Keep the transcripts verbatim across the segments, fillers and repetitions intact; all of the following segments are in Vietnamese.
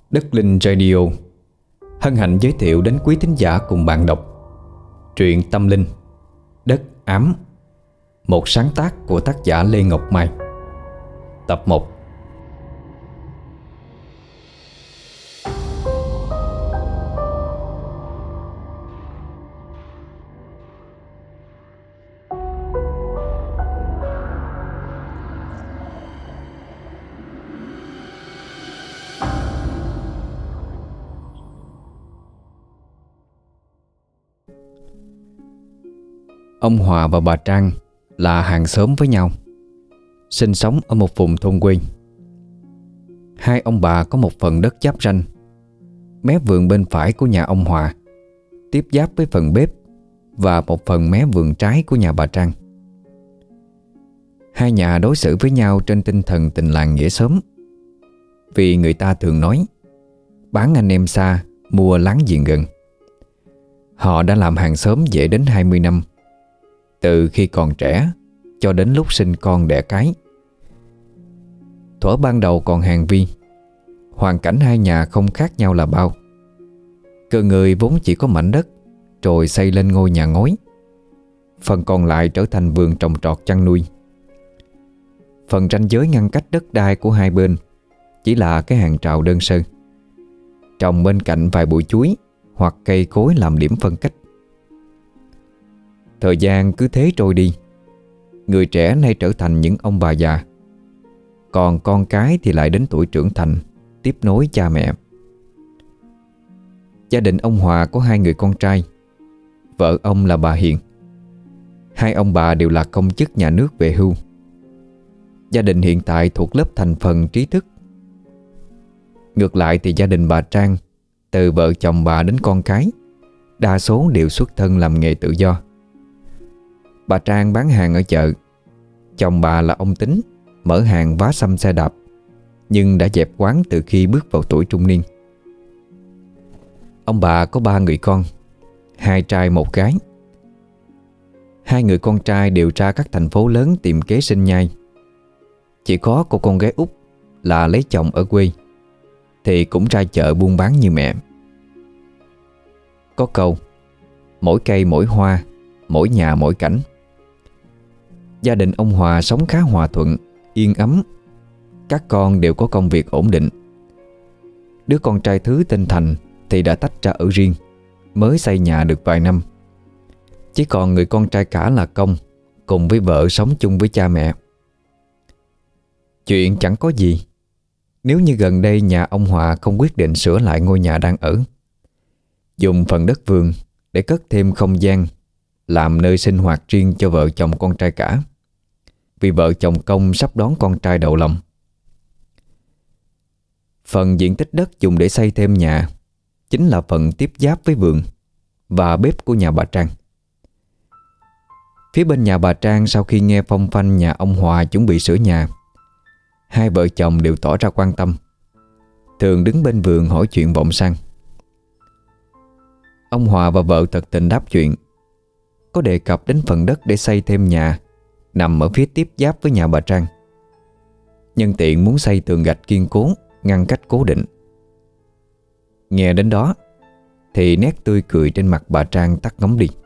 Đất Linh Radio hân hạnh giới thiệu đến quý thính giả cùng bạn đọc truyện tâm linh Đất Ám, một sáng tác của tác giả Lê Ngọc Mai. Tập một. Ông Hòa và bà Trang là hàng xóm với nhau, sinh sống ở một vùng thôn quê. Hai ông bà có một phần đất giáp ranh. Mé vườn bên phải của nhà ông Hòa tiếp giáp với phần bếp và một phần mé vườn trái của nhà bà Trang. Hai nhà đối xử với nhau trên tinh thần tình làng nghĩa xóm. Vì người ta thường nói bán anh em xa, mua láng giềng gần. Họ đã làm hàng xóm dễ đến hai mươi năm, từ khi còn trẻ cho đến lúc sinh con đẻ cái. Thuở ban đầu còn hàng vi, hoàn cảnh hai nhà không khác nhau là bao. Cơ người vốn chỉ có mảnh đất, rồi xây lên ngôi nhà ngói. Phần còn lại trở thành vườn trồng trọt chăn nuôi. Phần ranh giới ngăn cách đất đai của hai bên chỉ là cái hàng rào đơn sơ, trồng bên cạnh vài bụi chuối hoặc cây cối làm điểm phân cách. Thời gian cứ thế trôi đi. Người trẻ nay trở thành những ông bà già, còn con cái thì lại đến tuổi trưởng thành, tiếp nối cha mẹ. Gia đình ông Hòa có hai người con trai. Vợ ông là bà Hiền. Hai ông bà đều là công chức nhà nước về hưu. Gia đình hiện tại thuộc lớp thành phần trí thức. Ngược lại thì gia đình bà Trang, từ vợ chồng bà đến con cái, đa số đều xuất thân làm nghề tự do. Bà Trang bán hàng ở chợ. Chồng bà là ông Tính, mở hàng vá xăm xe đạp, nhưng đã dẹp quán từ khi bước vào tuổi trung niên. Ông bà có ba người con, hai trai một gái. Hai người con trai đều ra các thành phố lớn tìm kế sinh nhai. Chỉ có cô con gái út là lấy chồng ở quê, thì cũng ra chợ buôn bán như mẹ. Có câu mỗi cây mỗi hoa, mỗi nhà mỗi cảnh. Gia đình ông Hòa sống khá hòa thuận, yên ấm. Các con đều có công việc ổn định. Đứa con trai thứ tên Thành thì đã tách ra ở riêng, mới xây nhà được vài năm. Chỉ còn người con trai cả là Công, cùng với vợ sống chung với cha mẹ. Chuyện chẳng có gì nếu như gần đây nhà ông Hòa không quyết định sửa lại ngôi nhà đang ở, dùng phần đất vườn để cất thêm không gian, làm nơi sinh hoạt riêng cho vợ chồng con trai cả. Vì vợ chồng Công sắp đón con trai đầu lòng. Phần diện tích đất dùng để xây thêm nhà chính là phần tiếp giáp với vườn và bếp của nhà bà Trang. Phía bên nhà bà Trang, sau khi nghe phong phanh nhà ông Hòa chuẩn bị sửa nhà, hai vợ chồng đều tỏ ra quan tâm, thường đứng bên vườn hỏi chuyện vọng sang. Ông Hòa và vợ thật tình đáp chuyện, có đề cập đến phần đất để xây thêm nhà nằm ở phía tiếp giáp với nhà bà Trang. Nhân tiện muốn xây tường gạch kiên cố, ngăn cách cố định. Nghe đến đó thì nét tươi cười trên mặt bà Trang tắt ngấm đi.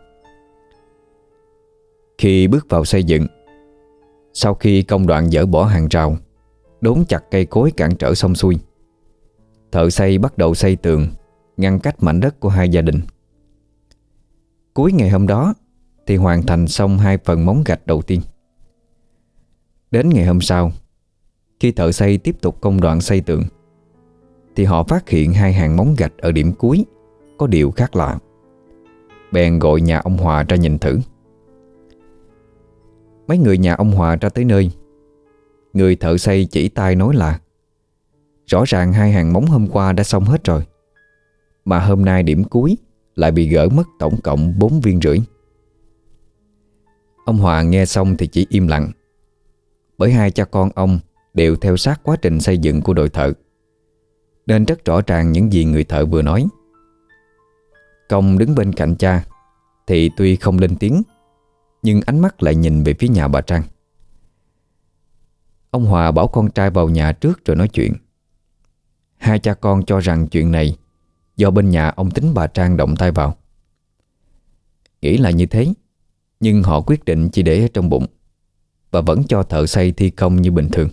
Khi bước vào xây dựng, sau khi công đoạn dỡ bỏ hàng rào, đốn chặt cây cối cản trở xong xuôi, thợ xây bắt đầu xây tường, ngăn cách mảnh đất của hai gia đình. Cuối ngày hôm đó thì hoàn thành xong hai phần móng gạch đầu tiên. Đến ngày hôm sau, khi thợ xây tiếp tục công đoạn xây tường, thì họ phát hiện hai hàng móng gạch ở điểm cuối có điều khác lạ. Bèn gọi nhà ông Hòa ra nhìn thử. Mấy người nhà ông Hòa ra tới nơi, người thợ xây chỉ tay nói là rõ ràng hai hàng móng hôm qua đã xong hết rồi, mà hôm nay điểm cuối lại bị gỡ mất tổng cộng bốn viên rưỡi. Ông Hòa nghe xong thì chỉ im lặng, bởi hai cha con ông đều theo sát quá trình xây dựng của đội thợ, nên rất rõ ràng những gì người thợ vừa nói. Công đứng bên cạnh cha thì tuy không lên tiếng, nhưng ánh mắt lại nhìn về phía nhà bà Trang. Ông Hòa bảo con trai vào nhà trước rồi nói chuyện. Hai cha con cho rằng chuyện này do bên nhà ông Tính bà Trang động tay vào. Nghĩ là như thế, nhưng họ quyết định chỉ để ở trong bụng và vẫn cho thợ xây thi công như bình thường.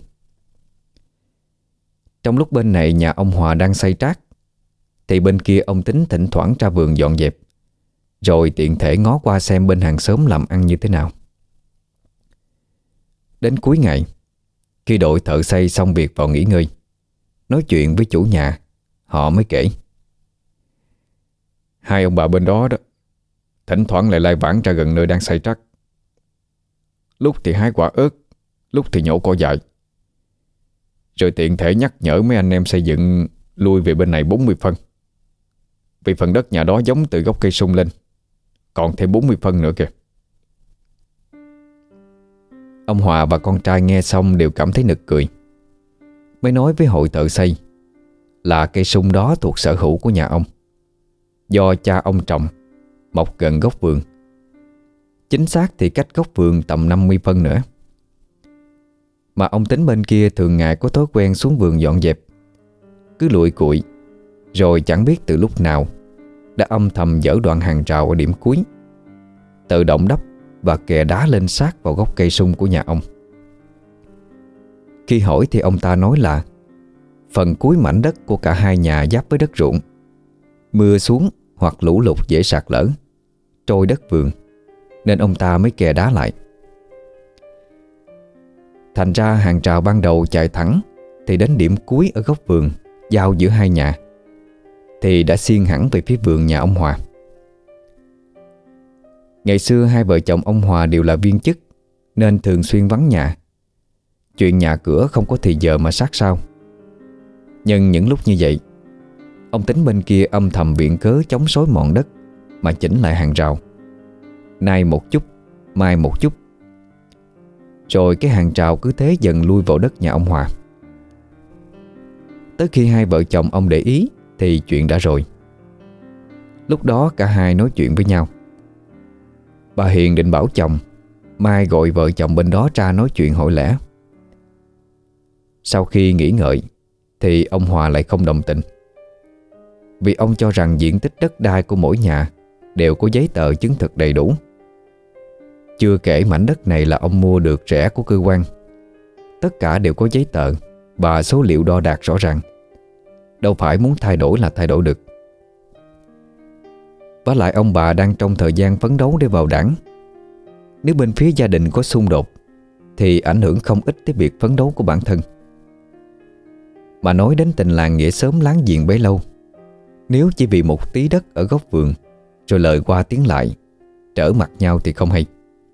Trong lúc bên này nhà ông Hòa đang xây trát, thì bên kia ông Tính thỉnh thoảng ra vườn dọn dẹp, rồi tiện thể ngó qua xem bên hàng xóm làm ăn như thế nào. Đến cuối ngày, khi đội thợ xây xong việc vào nghỉ ngơi, nói chuyện với chủ nhà, họ mới kể: Hai ông bà bên đó đó thỉnh thoảng lại lai vãng ra gần nơi đang xây trắc. Lúc thì hái quả ớt, lúc thì nhổ cỏ dại. Rồi tiện thể nhắc nhở mấy anh em xây dựng lui về bên này bốn mươi phân. Vì phần đất nhà đó giống từ gốc cây sung lên, còn thêm bốn mươi phân nữa kìa. Ông Hòa và con trai nghe xong đều cảm thấy nực cười. Mới nói với hội thợ xây là cây sung đó thuộc sở hữu của nhà ông, do cha ông trồng, mọc gần góc vườn. Chính xác thì cách góc vườn tầm năm mươi phân nữa. Mà ông Tính bên kia thường ngày có thói quen xuống vườn dọn dẹp, cứ lụi cụi, rồi chẳng biết từ lúc nào đã âm thầm dỡ đoạn hàng rào ở điểm cuối, tự động đắp và kè đá lên sát vào gốc cây sung của nhà ông. Khi hỏi thì ông ta nói là phần cuối mảnh đất của cả hai nhà giáp với đất ruộng, mưa xuống hoặc lũ lụt dễ sạt lở, trôi đất vườn, nên ông ta mới kè đá lại. Thành ra hàng rào ban đầu chạy thẳng thì đến điểm cuối ở góc vườn giao giữa hai nhà thì đã xiên hẳn về phía vườn nhà ông Hòa. Ngày xưa hai vợ chồng ông Hòa đều là viên chức nên thường xuyên vắng nhà. Chuyện nhà cửa không có thì giờ mà sát sao. Nhưng những lúc như vậy, ông Tính bên kia âm thầm viện cớ chống xối mòn đất mà chỉnh lại hàng rào, nay một chút, mai một chút. Rồi cái hàng rào cứ thế dần lui vào đất nhà ông Hòa. Tới khi hai vợ chồng ông để ý thì chuyện đã rồi. Lúc đó cả hai nói chuyện với nhau. Bà Hiền định bảo chồng mai gọi vợ chồng bên đó ra nói chuyện hỏi lẽ. Sau khi nghĩ ngợi thì ông Hòa lại không đồng tình, vì ông cho rằng diện tích đất đai của mỗi nhà đều có giấy tờ chứng thực đầy đủ. Chưa kể mảnh đất này là ông mua được rẻ của cơ quan, tất cả đều có giấy tờ và số liệu đo đạc rõ ràng, đâu phải muốn thay đổi là thay đổi được. Vả lại ông bà đang trong thời gian phấn đấu để vào đảng. Nếu bên phía gia đình có xung đột thì ảnh hưởng không ít tới việc phấn đấu của bản thân. Mà nói đến tình làng nghĩa xóm láng giềng bấy lâu, nếu chỉ vì một tí đất ở góc vườn rồi lời qua tiếng lại, trở mặt nhau thì không hay.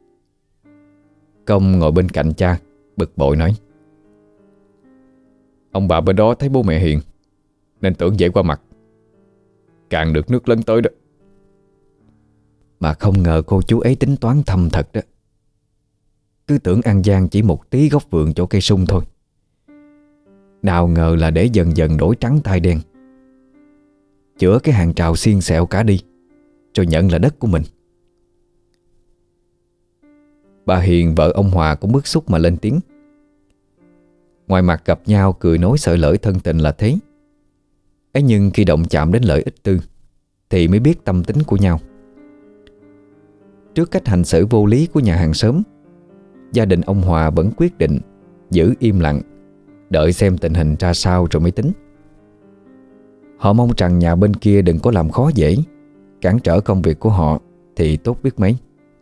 Công ngồi bên cạnh cha bực bội nói: Ông bà bên đó thấy bố mẹ hiền nên tưởng dễ qua mặt, càng được nước lấn tới đó. Mà không ngờ cô chú ấy tính toán thâm thật đó. Cứ tưởng ăn gian chỉ một tí góc vườn chỗ cây sung thôi, nào ngờ là để dần dần đổi trắng thay đen, chữa cái hàng rào xiên xẹo cả đi, rồi nhận là đất của mình. Bà Hiền vợ ông Hòa cũng bức xúc mà lên tiếng. Ngoài mặt gặp nhau cười nói sợi lởi thân tình là thế, ấy nhưng khi động chạm đến lợi ích tư thì mới biết tâm tính của nhau. Trước cách hành xử vô lý của nhà hàng xóm, gia đình ông Hòa vẫn quyết định giữ im lặng, đợi xem tình hình ra sao rồi mới tính. Họ mong rằng nhà bên kia đừng có làm khó dễ, cản trở công việc của họ thì tốt biết mấy.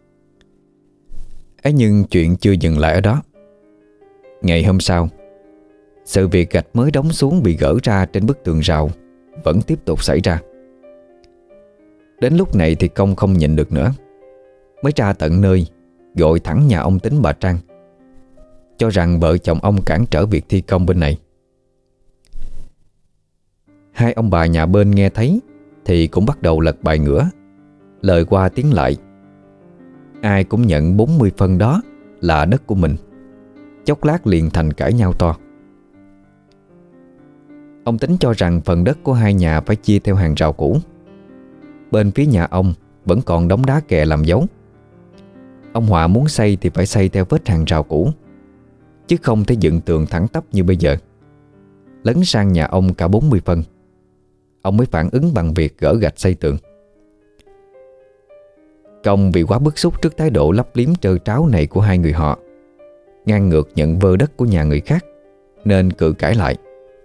Ấy nhưng chuyện chưa dừng lại ở đó. Ngày hôm sau, sự việc gạch mới đóng xuống bị gỡ ra trên bức tường rào vẫn tiếp tục xảy ra. Đến lúc này thì Công không nhịn được nữa, mới ra tận nơi gọi thẳng nhà ông Tính bà Trang, cho rằng vợ chồng ông cản trở việc thi công bên này. Hai ông bà nhà bên nghe thấy thì cũng bắt đầu lật bài ngửa, lời qua tiếng lại. Ai cũng nhận bốn mươi phân đó là đất của mình, chốc lát liền thành cãi nhau to. Ông Tính cho rằng phần đất của hai nhà phải chia theo hàng rào cũ. Bên phía nhà ông vẫn còn đống đá kè làm dấu. Ông Hòa muốn xây thì phải xây theo vết hàng rào cũ, chứ không thể dựng tường thẳng tắp như bây giờ. lấn sang nhà ông cả bốn mươi phân, ông mới phản ứng bằng việc gỡ gạch xây tường. Công vì quá bức xúc trước thái độ lấp liếm trơ tráo này của hai người họ, ngang ngược nhận vơ đất của nhà người khác, nên cự cãi lại.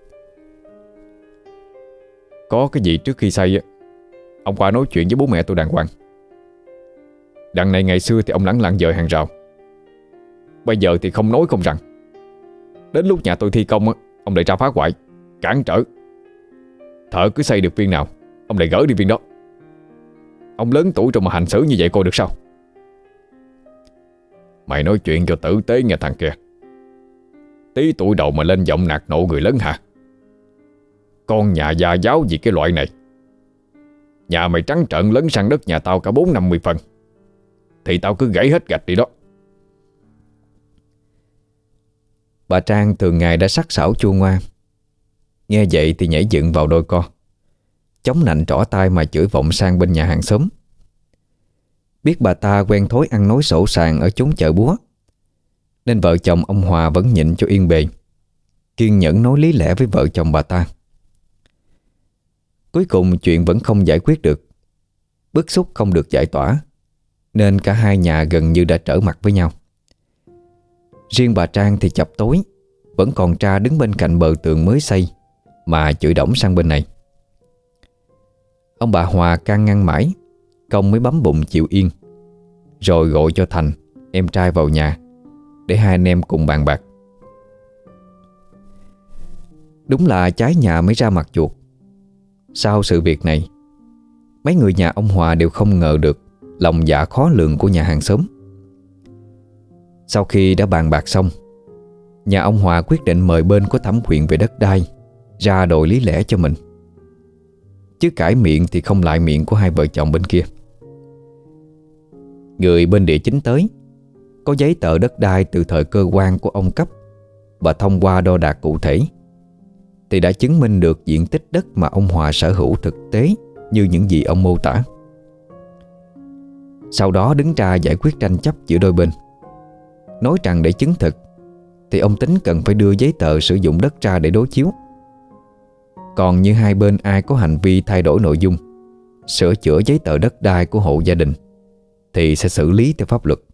Có cái gì trước khi xây ông qua nói chuyện với bố mẹ tôi đàng hoàng. Đằng này ngày xưa thì ông lẳng lặng dời hàng rào, bây giờ thì không nói không rằng. Đến lúc nhà tôi thi công ông lại ra phá hoại, cản trở. Thợ cứ xây được viên nào ông lại gỡ đi viên đó. Ông lớn tuổi rồi mà hành xử như vậy coi được sao? Mày nói chuyện cho tử tế nghe thằng kia. Tí tuổi đầu mà lên giọng nạt nộ người lớn hả? Con nhà già giáo gì cái loại này. Nhà mày trắng trợn lấn sang đất nhà tao cả bốn năm mươi phần, thì tao cứ gãy hết gạch đi đó. Bà Trang thường ngày đã sắc sảo chua ngoa, nghe vậy thì nhảy dựng vào đôi co, chống nạnh trỏ tay mà chửi vọng sang bên nhà hàng xóm. Biết bà ta quen thói ăn nói sổ sàng ở chốn chợ búa, nên vợ chồng ông Hòa vẫn nhịn cho yên bề, kiên nhẫn nói lý lẽ với vợ chồng bà ta. Cuối cùng chuyện vẫn không giải quyết được, bức xúc không được giải tỏa, nên cả hai nhà gần như đã trở mặt với nhau. Riêng bà Trang thì chập tối vẫn còn tra đứng bên cạnh bờ tường mới xây mà chửi đổng sang bên này. Ông bà Hòa can ngăn mãi, Công mới bấm bụng chịu yên, rồi gọi cho Thành, em trai vào nhà để hai anh em cùng bàn bạc. Đúng là trái nhà mới ra mặt chuột. Sau sự việc này, mấy người nhà ông Hòa đều không ngờ được lòng dạ khó lường của nhà hàng xóm. Sau khi đã bàn bạc xong, nhà ông Hòa quyết định mời bên có thẩm quyền về đất đai ra đội lý lẽ cho mình, chứ cãi miệng thì không lại miệng của hai vợ chồng bên kia. Người bên địa chính tới, có giấy tờ đất đai từ thời cơ quan của ông cấp, và thông qua đo đạc cụ thể thì đã chứng minh được diện tích đất mà ông Hòa sở hữu thực tế như những gì ông mô tả. Sau đó đứng ra giải quyết tranh chấp giữa đôi bên. Nói rằng để chứng thực thì ông Tính cần phải đưa giấy tờ sử dụng đất ra để đối chiếu. Còn như hai bên ai có hành vi thay đổi nội dung, sửa chữa giấy tờ đất đai của hộ gia đình thì sẽ xử lý theo pháp luật.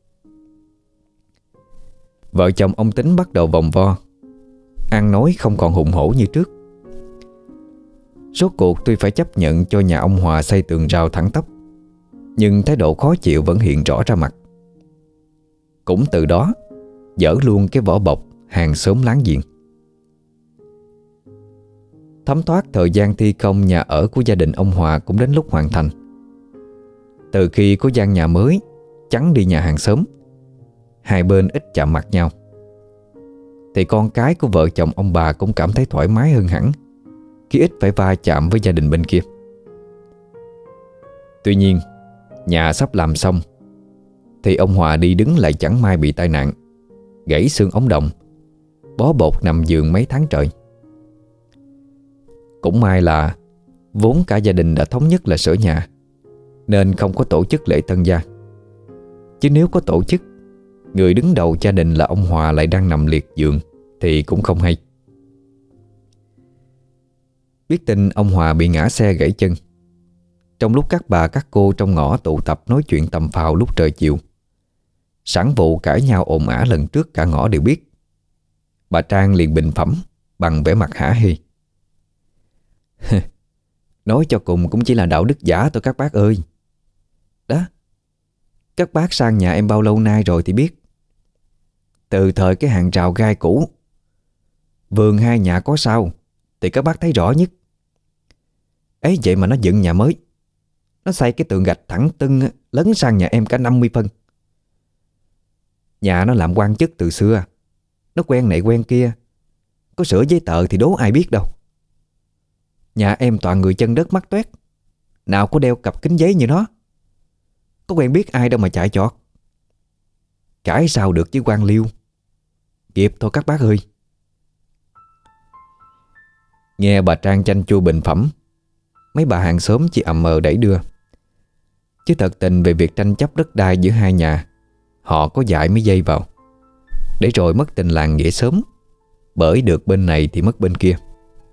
Vợ chồng ông Tính bắt đầu vòng vo, ăn nói không còn hùng hổ như trước. Rốt cuộc tuy phải chấp nhận cho nhà ông Hòa xây tường rào thẳng tắp, nhưng thái độ khó chịu vẫn hiện rõ ra mặt. Cũng từ đó dỡ luôn cái vỏ bọc hàng xóm láng giềng. Thấm thoát thời gian thi công nhà ở của gia đình ông Hòa cũng đến lúc hoàn thành. Từ khi có gian nhà mới chắn đi nhà hàng xóm, hai bên ít chạm mặt nhau, thì con cái của vợ chồng ông bà cũng cảm thấy thoải mái hơn hẳn khi ít phải va chạm với gia đình bên kia. Tuy nhiên, nhà sắp làm xong thì ông Hòa đi đứng lại chẳng may bị tai nạn, gãy xương ống đồng, bó bột nằm giường mấy tháng trời. Cũng may là vốn cả gia đình đã thống nhất là sửa nhà, nên không có tổ chức lễ tân gia. Chứ nếu có tổ chức, người đứng đầu gia đình là ông Hòa lại đang nằm liệt giường thì cũng không hay. Biết tin ông Hòa bị ngã xe gãy chân, trong lúc các bà các cô trong ngõ tụ tập nói chuyện tầm phào lúc trời chiều, sẵn vụ cãi nhau ồn ào lần trước cả ngõ đều biết, bà Trang liền bình phẩm bằng vẻ mặt hả hê. Nói cho cùng cũng chỉ là đạo đức giả thôi các bác ơi. Đó, các bác sang nhà em bao lâu nay rồi thì biết. Từ thời cái hàng rào gai cũ, vườn hai nhà có sao thì các bác thấy rõ nhất. Ấy vậy mà nó dựng nhà mới, nó xây cái tường gạch thẳng tưng lấn sang nhà em cả năm mươi phân. Nhà nó làm quan chức từ xưa, nó quen này quen kia, có sửa giấy tờ thì đố ai biết đâu. Nhà em toàn người chân đất mắt toét, nào có đeo cặp kính giấy như nó. Có quen biết ai đâu mà chạy chọt. Cãi sao được với quan liêu. Kịp thôi các bác ơi. Nghe bà Trang chanh chua bình phẩm, mấy bà hàng xóm chỉ ầm mờ đẩy đưa. Chứ thật tình về việc tranh chấp đất đai giữa hai nhà, họ có dại mới dây vào, để rồi mất tình làng nghĩa xóm, bởi được bên này thì mất bên kia.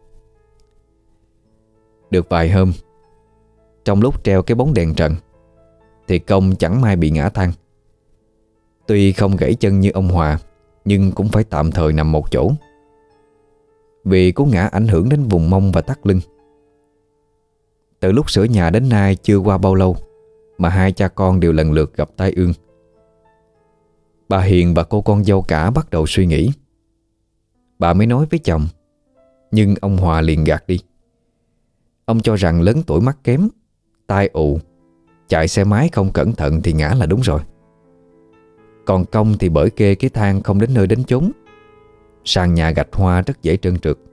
Được vài hôm, trong lúc treo cái bóng đèn trần, thì Công chẳng may bị ngã thang. Tuy không gãy chân như ông Hòa, nhưng cũng phải tạm thời nằm một chỗ, vì cú ngã ảnh hưởng đến vùng mông và thắt lưng. Từ lúc sửa nhà đến nay chưa qua bao lâu mà hai cha con đều lần lượt gặp tai ương. Bà Hiền và cô con dâu cả bắt đầu suy nghĩ. Bà mới nói với chồng, nhưng ông Hòa liền gạt đi. Ông cho rằng lớn tuổi mắt kém, tai ụ, chạy xe máy không cẩn thận thì ngã là đúng rồi. Còn Công thì bởi kê cái thang không đến nơi đến chốn, sàn nhà gạch hoa rất dễ trơn trượt.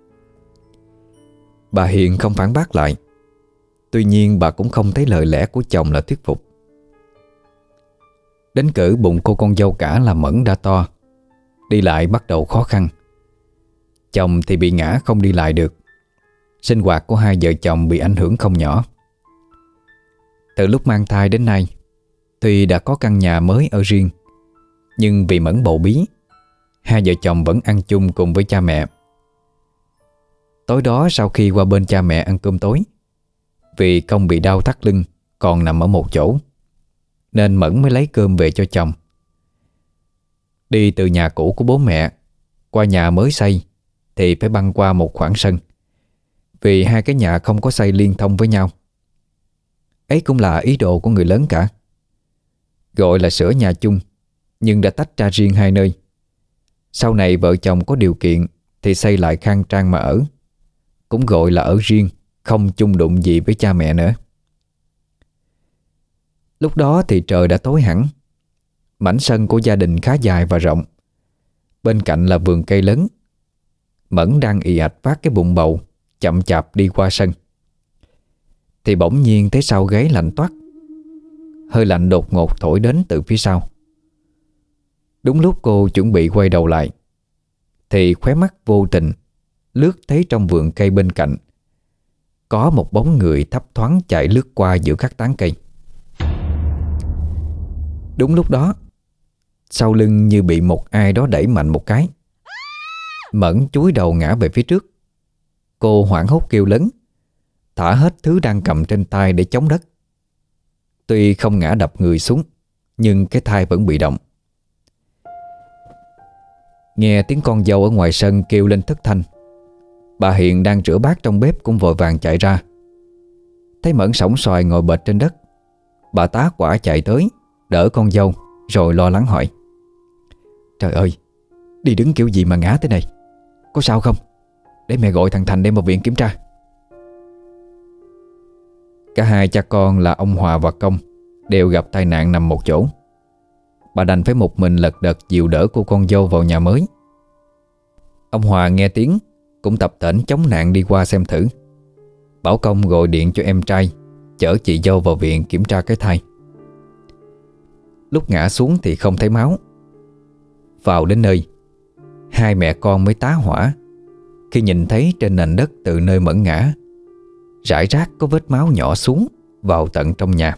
Bà Hiền không phản bác lại. Tuy nhiên bà cũng không thấy lời lẽ của chồng là thuyết phục. Đến cử bụng cô con dâu cả là Mẫn đã to, đi lại bắt đầu khó khăn. Chồng thì bị ngã không đi lại được. Sinh hoạt của hai vợ chồng bị ảnh hưởng không nhỏ. Từ lúc mang thai đến nay, tuy đã có căn nhà mới ở riêng, nhưng vì Mẫn bầu bí, hai vợ chồng vẫn ăn chung cùng với cha mẹ. Tối đó sau khi qua bên cha mẹ ăn cơm tối, vì Công bị đau thắt lưng còn nằm ở một chỗ, nên Mẫn mới lấy cơm về cho chồng. Đi từ nhà cũ của bố mẹ qua nhà mới xây thì phải băng qua một khoảng sân, vì hai cái nhà không có xây liên thông với nhau. Ấy cũng là ý đồ của người lớn cả. Gọi là sửa nhà chung, nhưng đã tách ra riêng hai nơi. Sau này vợ chồng có điều kiện thì xây lại khang trang mà ở, cũng gọi là ở riêng, không chung đụng gì với cha mẹ nữa. Lúc đó thì trời đã tối hẳn. Mảnh sân của gia đình khá dài và rộng. Bên cạnh là vườn cây lớn. Mẫn đang ì ạch vác cái bụng bầu, chậm chạp đi qua sân, thì bỗng nhiên thấy sau gáy lạnh toát. Hơi lạnh đột ngột thổi đến từ phía sau. Đúng lúc cô chuẩn bị quay đầu lại, thì khóe mắt vô tình lướt thấy trong vườn cây bên cạnh có một bóng người thấp thoáng chạy lướt qua giữa các tán cây. Đúng lúc đó, sau lưng như bị một ai đó đẩy mạnh một cái. Mẫn chúi đầu ngã về phía trước. Cô hoảng hốt kêu lớn, thả hết thứ đang cầm trên tay để chống đất. Tuy không ngã đập người xuống, nhưng cái thai vẫn bị động. Nghe tiếng con dâu ở ngoài sân kêu lên thất thanh, bà Hiền đang rửa bát trong bếp cũng vội vàng chạy ra. Thấy Mẫn sóng xoài ngồi bệt trên đất, bà tá hỏa chạy tới đỡ con dâu, rồi lo lắng hỏi: "Trời ơi, đi đứng kiểu gì mà ngã thế này? Có sao không? Để mẹ gọi thằng Thành đem vào viện kiểm tra." Cả hai cha con là ông Hòa và Công đều gặp tai nạn nằm một chỗ. Bà đành phải một mình lật đật dìu đỡ cô con dâu vào nhà mới. Ông Hòa nghe tiếng cũng tập tễnh chống nạn đi qua xem thử. Bảo Công gọi điện cho em trai chở chị dâu vào viện kiểm tra cái thai. Lúc ngã xuống thì không thấy máu. Vào đến nơi, hai mẹ con mới tá hỏa khi nhìn thấy trên nền đất từ nơi Mẫn ngã, rải rác có vết máu nhỏ xuống vào tận trong nhà.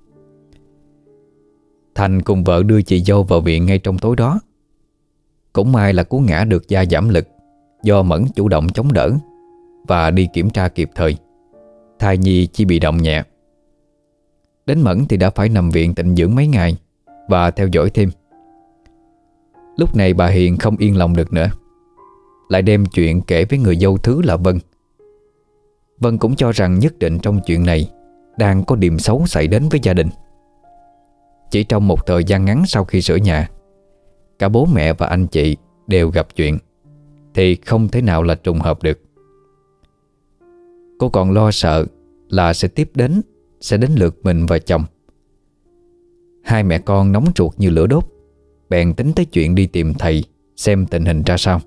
Thành cùng vợ đưa chị dâu vào viện ngay trong tối đó. Cũng may là cú ngã được gia giảm lực do Mẫn chủ động chống đỡ và đi kiểm tra kịp thời. Thai nhi chỉ bị động nhẹ. Đến Mẫn thì đã phải nằm viện tịnh dưỡng mấy ngày và theo dõi thêm. Lúc này bà Hiền không yên lòng được nữa, lại đem chuyện kể với người dâu thứ là Vân. Vân cũng cho rằng nhất định trong chuyện này đang có điểm xấu xảy đến với gia đình. Chỉ trong một thời gian ngắn sau khi sửa nhà, cả bố mẹ và anh chị đều gặp chuyện, thì không thể nào là trùng hợp được. Cô còn lo sợ là sẽ tiếp đến Sẽ đến lượt mình và chồng. Hai mẹ con nóng ruột như lửa đốt, bèn tính tới chuyện đi tìm thầy xem tình hình ra sao.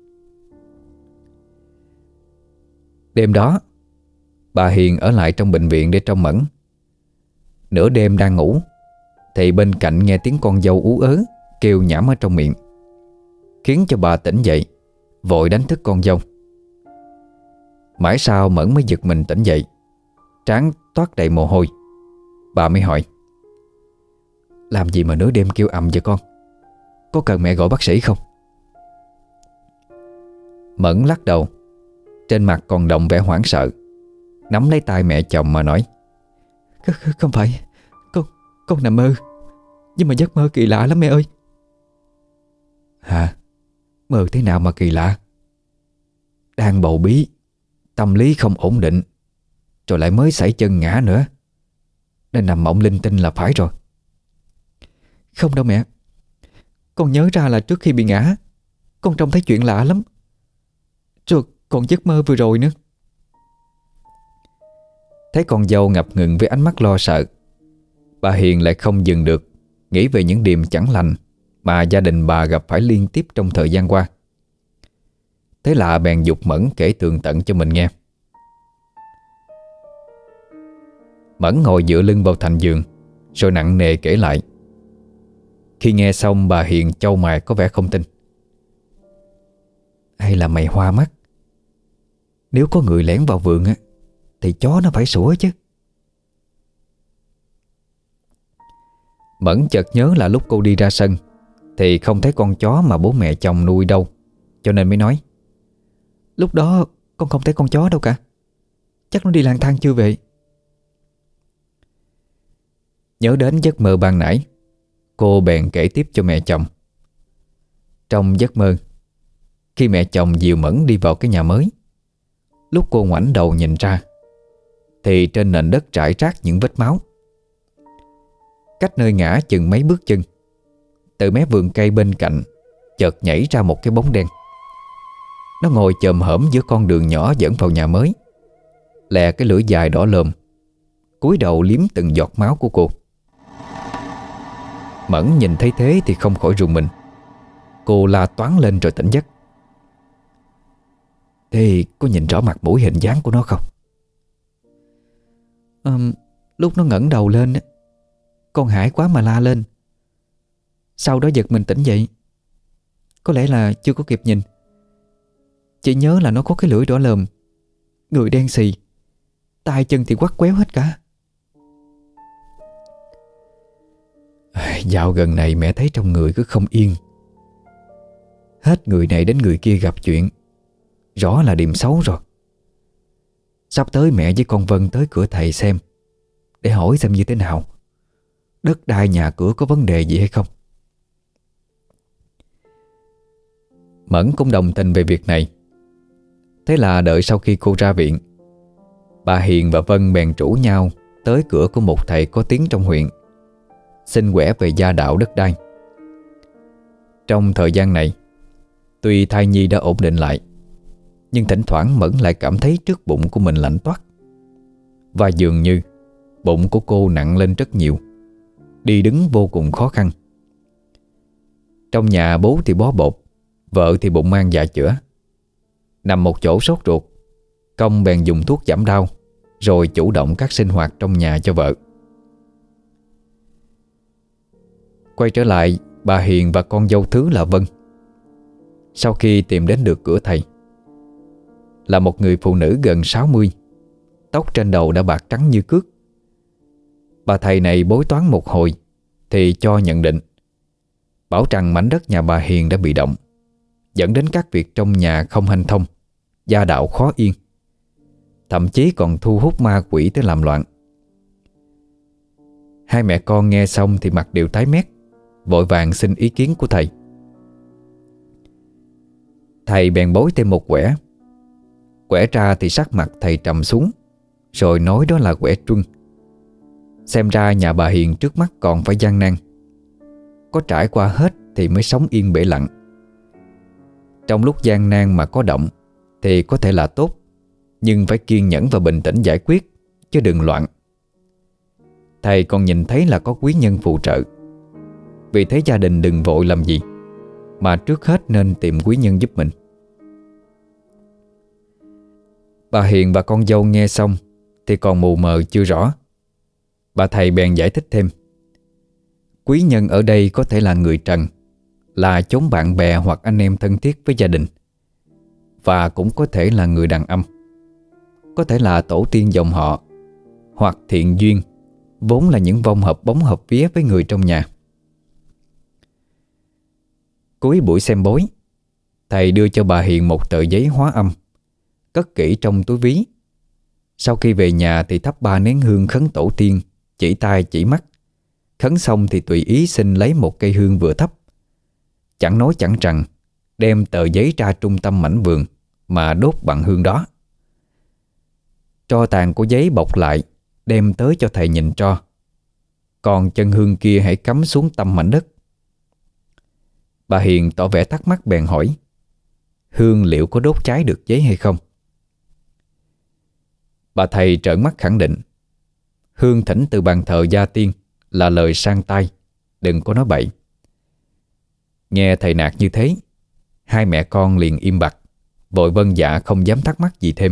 Đêm đó, bà Hiền ở lại trong bệnh viện để trông Mẫn. Nửa đêm đang ngủ thì bên cạnh nghe tiếng con dâu ú ớ kêu nhảm ở trong miệng, khiến cho bà tỉnh dậy, vội đánh thức con dâu. Mãi sau Mẫn mới giật mình tỉnh dậy, trán toát đầy mồ hôi. Bà mới hỏi: "Làm gì mà nửa đêm kêu ầm vậy con? Có cần mẹ gọi bác sĩ không?" Mẫn lắc đầu, trên mặt còn đọng vẻ hoảng sợ. nắm lấy tay mẹ chồng mà nói: Không phải, con con nằm mơ, nhưng mà giấc mơ kỳ lạ lắm mẹ ơi. Hả? Mơ thế nào mà kỳ lạ? Đang bầu bí, tâm lý không ổn định, rồi lại mới sảy chân ngã nữa, nên nằm mộng linh tinh là phải rồi. Không đâu mẹ, con nhớ ra là trước khi bị ngã, con trông thấy chuyện lạ lắm. Rồi còn giấc mơ vừa rồi nữa. Thấy con dâu ngập ngừng với ánh mắt lo sợ, bà Hiền lại không dừng được nghĩ về những điềm chẳng lành mà gia đình bà gặp phải liên tiếp trong thời gian qua. Thế là bèn giục Mẫn kể tường tận cho mình nghe. Mẫn ngồi dựa lưng vào thành giường, rồi nặng nề kể lại. Khi nghe xong, bà Hiền chau mày có vẻ không tin. Hay là mày hoa mắt? Nếu có người lén vào vườn á, thì chó nó phải sủa chứ. Mẫn chợt nhớ là lúc cô đi ra sân thì không thấy con chó mà bố mẹ chồng nuôi đâu, cho nên mới nói: Lúc đó con không thấy con chó đâu cả, chắc nó đi lang thang chưa về. Nhớ đến giấc mơ ban nãy, cô bèn kể tiếp cho mẹ chồng. Trong giấc mơ, khi mẹ chồng dìu Mẫn đi vào cái nhà mới, lúc cô ngoảnh đầu nhìn ra thì trên nền đất rải rác những vết máu. Cách nơi ngã chừng mấy bước chân, từ mé vườn cây bên cạnh chợt nhảy ra một cái bóng đen. Nó ngồi chồm hổm giữa con đường nhỏ dẫn vào nhà mới, lè cái lưỡi dài đỏ lồm, cúi đầu liếm từng giọt máu của cô. Mẫn nhìn thấy thế thì không khỏi rùng mình. Cô la toáng lên rồi tỉnh giấc. Thế có nhìn rõ mặt mũi hình dáng của nó không? à, Lúc nó ngẩng đầu lên, con hãi quá mà la lên. Sau đó giật mình tỉnh dậy. Có lẽ là chưa có kịp nhìn, chỉ nhớ là nó có cái lưỡi đỏ lòm, người đen xì, tay chân thì quắt quéo hết cả. Dạo gần này mẹ thấy trong người cứ không yên. Hết người này đến người kia gặp chuyện, rõ là điềm xấu rồi. Sắp tới mẹ với con Vân tới cửa thầy xem, để hỏi xem như thế nào, đất đai nhà cửa có vấn đề gì hay không. Mẫn cũng đồng tình về việc này. Thế là đợi sau khi cô ra viện, bà Hiền và Vân bèn rủ nhau tới cửa của một thầy có tiếng trong huyện, xin quẻ về gia đạo đất đai. Trong thời gian này, tuy thai nhi đã ổn định lại, nhưng thỉnh thoảng Mẫn lại cảm thấy trước bụng của mình lạnh toát, và dường như bụng của cô nặng lên rất nhiều, đi đứng vô cùng khó khăn. Trong nhà bố thì bó bột, vợ thì bụng mang dạ chữa. Nằm một chỗ sốt ruột, Công bèn dùng thuốc giảm đau, rồi chủ động các sinh hoạt trong nhà cho vợ. Quay trở lại bà Hiền và con dâu thứ là Vân. Sau khi tìm đến được cửa thầy, là một người phụ nữ gần sáu mươi, tóc trên đầu đã bạc trắng như cước. Bà thầy này bói toán một hồi thì cho nhận định, bảo rằng mảnh đất nhà bà Hiền đã bị động, dẫn đến các việc trong nhà không hanh thông, gia đạo khó yên, thậm chí còn thu hút ma quỷ tới làm loạn. Hai mẹ con nghe xong thì mặt đều tái mét, vội vàng xin ý kiến của thầy. Thầy bèn bói thêm một quẻ. Quẻ ra thì sắc mặt thầy trầm xuống, rồi nói đó là quẻ truân. Xem ra nhà bà Hiền trước mắt còn phải gian nan, có trải qua hết thì mới sống yên bể lặng. Trong lúc gian nan mà có động thì có thể là tốt, nhưng phải kiên nhẫn và bình tĩnh giải quyết, chứ đừng loạn. Thầy còn nhìn thấy là có quý nhân phù trợ, vì thế gia đình đừng vội làm gì, mà trước hết nên tìm quý nhân giúp mình. Bà Hiền và con dâu nghe xong thì còn mù mờ chưa rõ. Bà thầy bèn giải thích thêm. Quý nhân ở đây có thể là người trần, là chốn bạn bè hoặc anh em thân thiết với gia đình, và cũng có thể là người đàn âm, có thể là tổ tiên dòng họ, hoặc thiện duyên, vốn là những vong hợp bóng hợp vía với người trong nhà. Cuối buổi xem bói, thầy đưa cho bà Hiền một tờ giấy hóa âm, cất kỹ trong túi ví, Sau khi về nhà thì thắp ba nén hương khấn tổ tiên, chỉ tay chỉ mắt. Khấn xong thì tùy ý xin lấy một cây hương vừa thắp. Chẳng nói chẳng rằng, đem tờ giấy ra trung tâm mảnh vườn mà đốt bằng hương đó. Tro tàn của giấy bọc lại, đem tới cho thầy nhìn tro. Còn chân hương kia hãy cắm xuống tâm mảnh đất. Bà Hiền tỏ vẻ thắc mắc bèn hỏi, hương liệu có đốt cháy được giấy hay không? Bà thầy trợn mắt khẳng định, hương thỉnh từ bàn thờ gia tiên là lời sang tai, đừng có nói bậy. Nghe thầy nạt như thế, hai mẹ con liền im bặt, vội vâng dạ không dám thắc mắc gì thêm.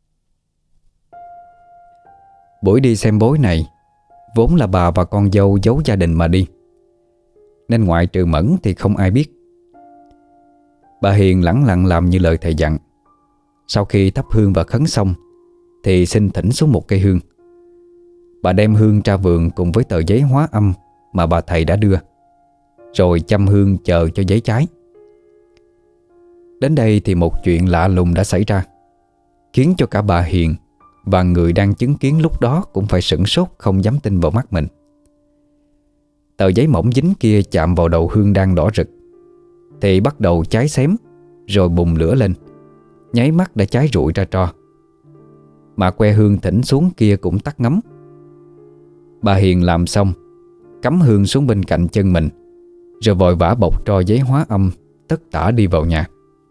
Buổi đi xem bói này vốn là bà và con dâu giấu gia đình mà đi, nên ngoại trừ Mẫn thì không ai biết. Bà Hiền lẳng lặng làm như lời thầy dặn. Sau khi thắp hương và khấn xong thì xin thỉnh xuống một cây hương. Bà đem hương ra vườn cùng với tờ giấy hóa âm mà bà thầy đã đưa, rồi châm hương chờ cho giấy cháy. Đến đây thì một chuyện lạ lùng đã xảy ra, khiến cho cả bà Hiền và người đang chứng kiến lúc đó cũng phải sửng sốt không dám tin vào mắt mình. Tờ giấy mỏng dính kia chạm vào đầu hương đang đỏ rực thì bắt đầu cháy xém, rồi bùng lửa lên, nháy mắt đã cháy rụi ra tro. Mà que hương thỉnh xuống kia cũng tắt ngấm. Bà Hiền làm xong, cắm hương xuống bên cạnh chân mình, rồi vội vã bọc tro giấy hóa âm tất tả đi vào nhà.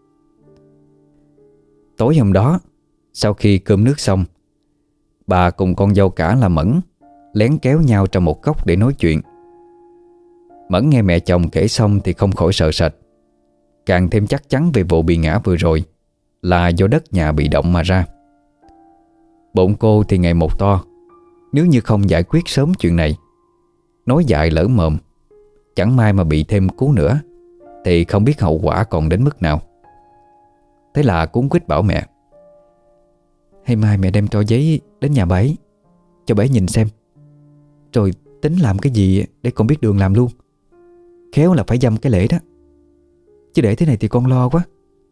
Tối hôm đó, sau khi cơm nước xong, bà cùng con dâu cả là Mẫn lén kéo nhau trong một góc để nói chuyện. Mẫn nghe mẹ chồng kể xong thì không khỏi sợ sệt, càng thêm chắc chắn về vụ bị ngã vừa rồi là do đất nhà bị động mà ra. Bụng cô thì ngày một to, nếu như không giải quyết sớm chuyện này, nói dại lỡ mồm, chẳng may mà bị thêm cú nữa thì không biết hậu quả còn đến mức nào. Thế là cuống quýt bảo mẹ, hay mai mẹ đem tro giấy đến nhà bà ấy, cho bà ấy nhìn xem, rồi tính làm cái gì để con biết đường làm luôn. Khéo là phải dăm cái lễ đó, chứ để thế này thì con lo quá.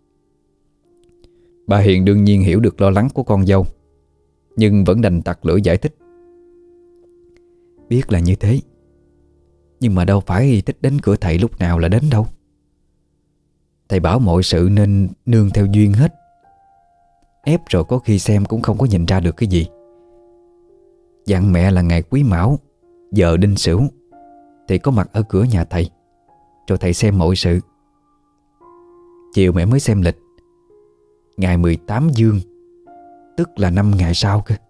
Bà Hiền đương nhiên hiểu được lo lắng của con dâu, nhưng vẫn đành tặc lưỡi giải thích. Biết là như thế, nhưng mà đâu phải thích đến cửa thầy lúc nào là đến đâu. Thầy bảo mọi sự nên nương theo duyên hết. Ép rồi có khi xem cũng không có nhìn ra được cái gì. Dặn mẹ là ngày Quý Mão, giờ Đinh Sửu thì có mặt ở cửa nhà thầy, rồi thầy xem mọi sự. Chiều mẹ mới xem lịch, ngày mười tám Dương, tức là năm ngày sau cơ.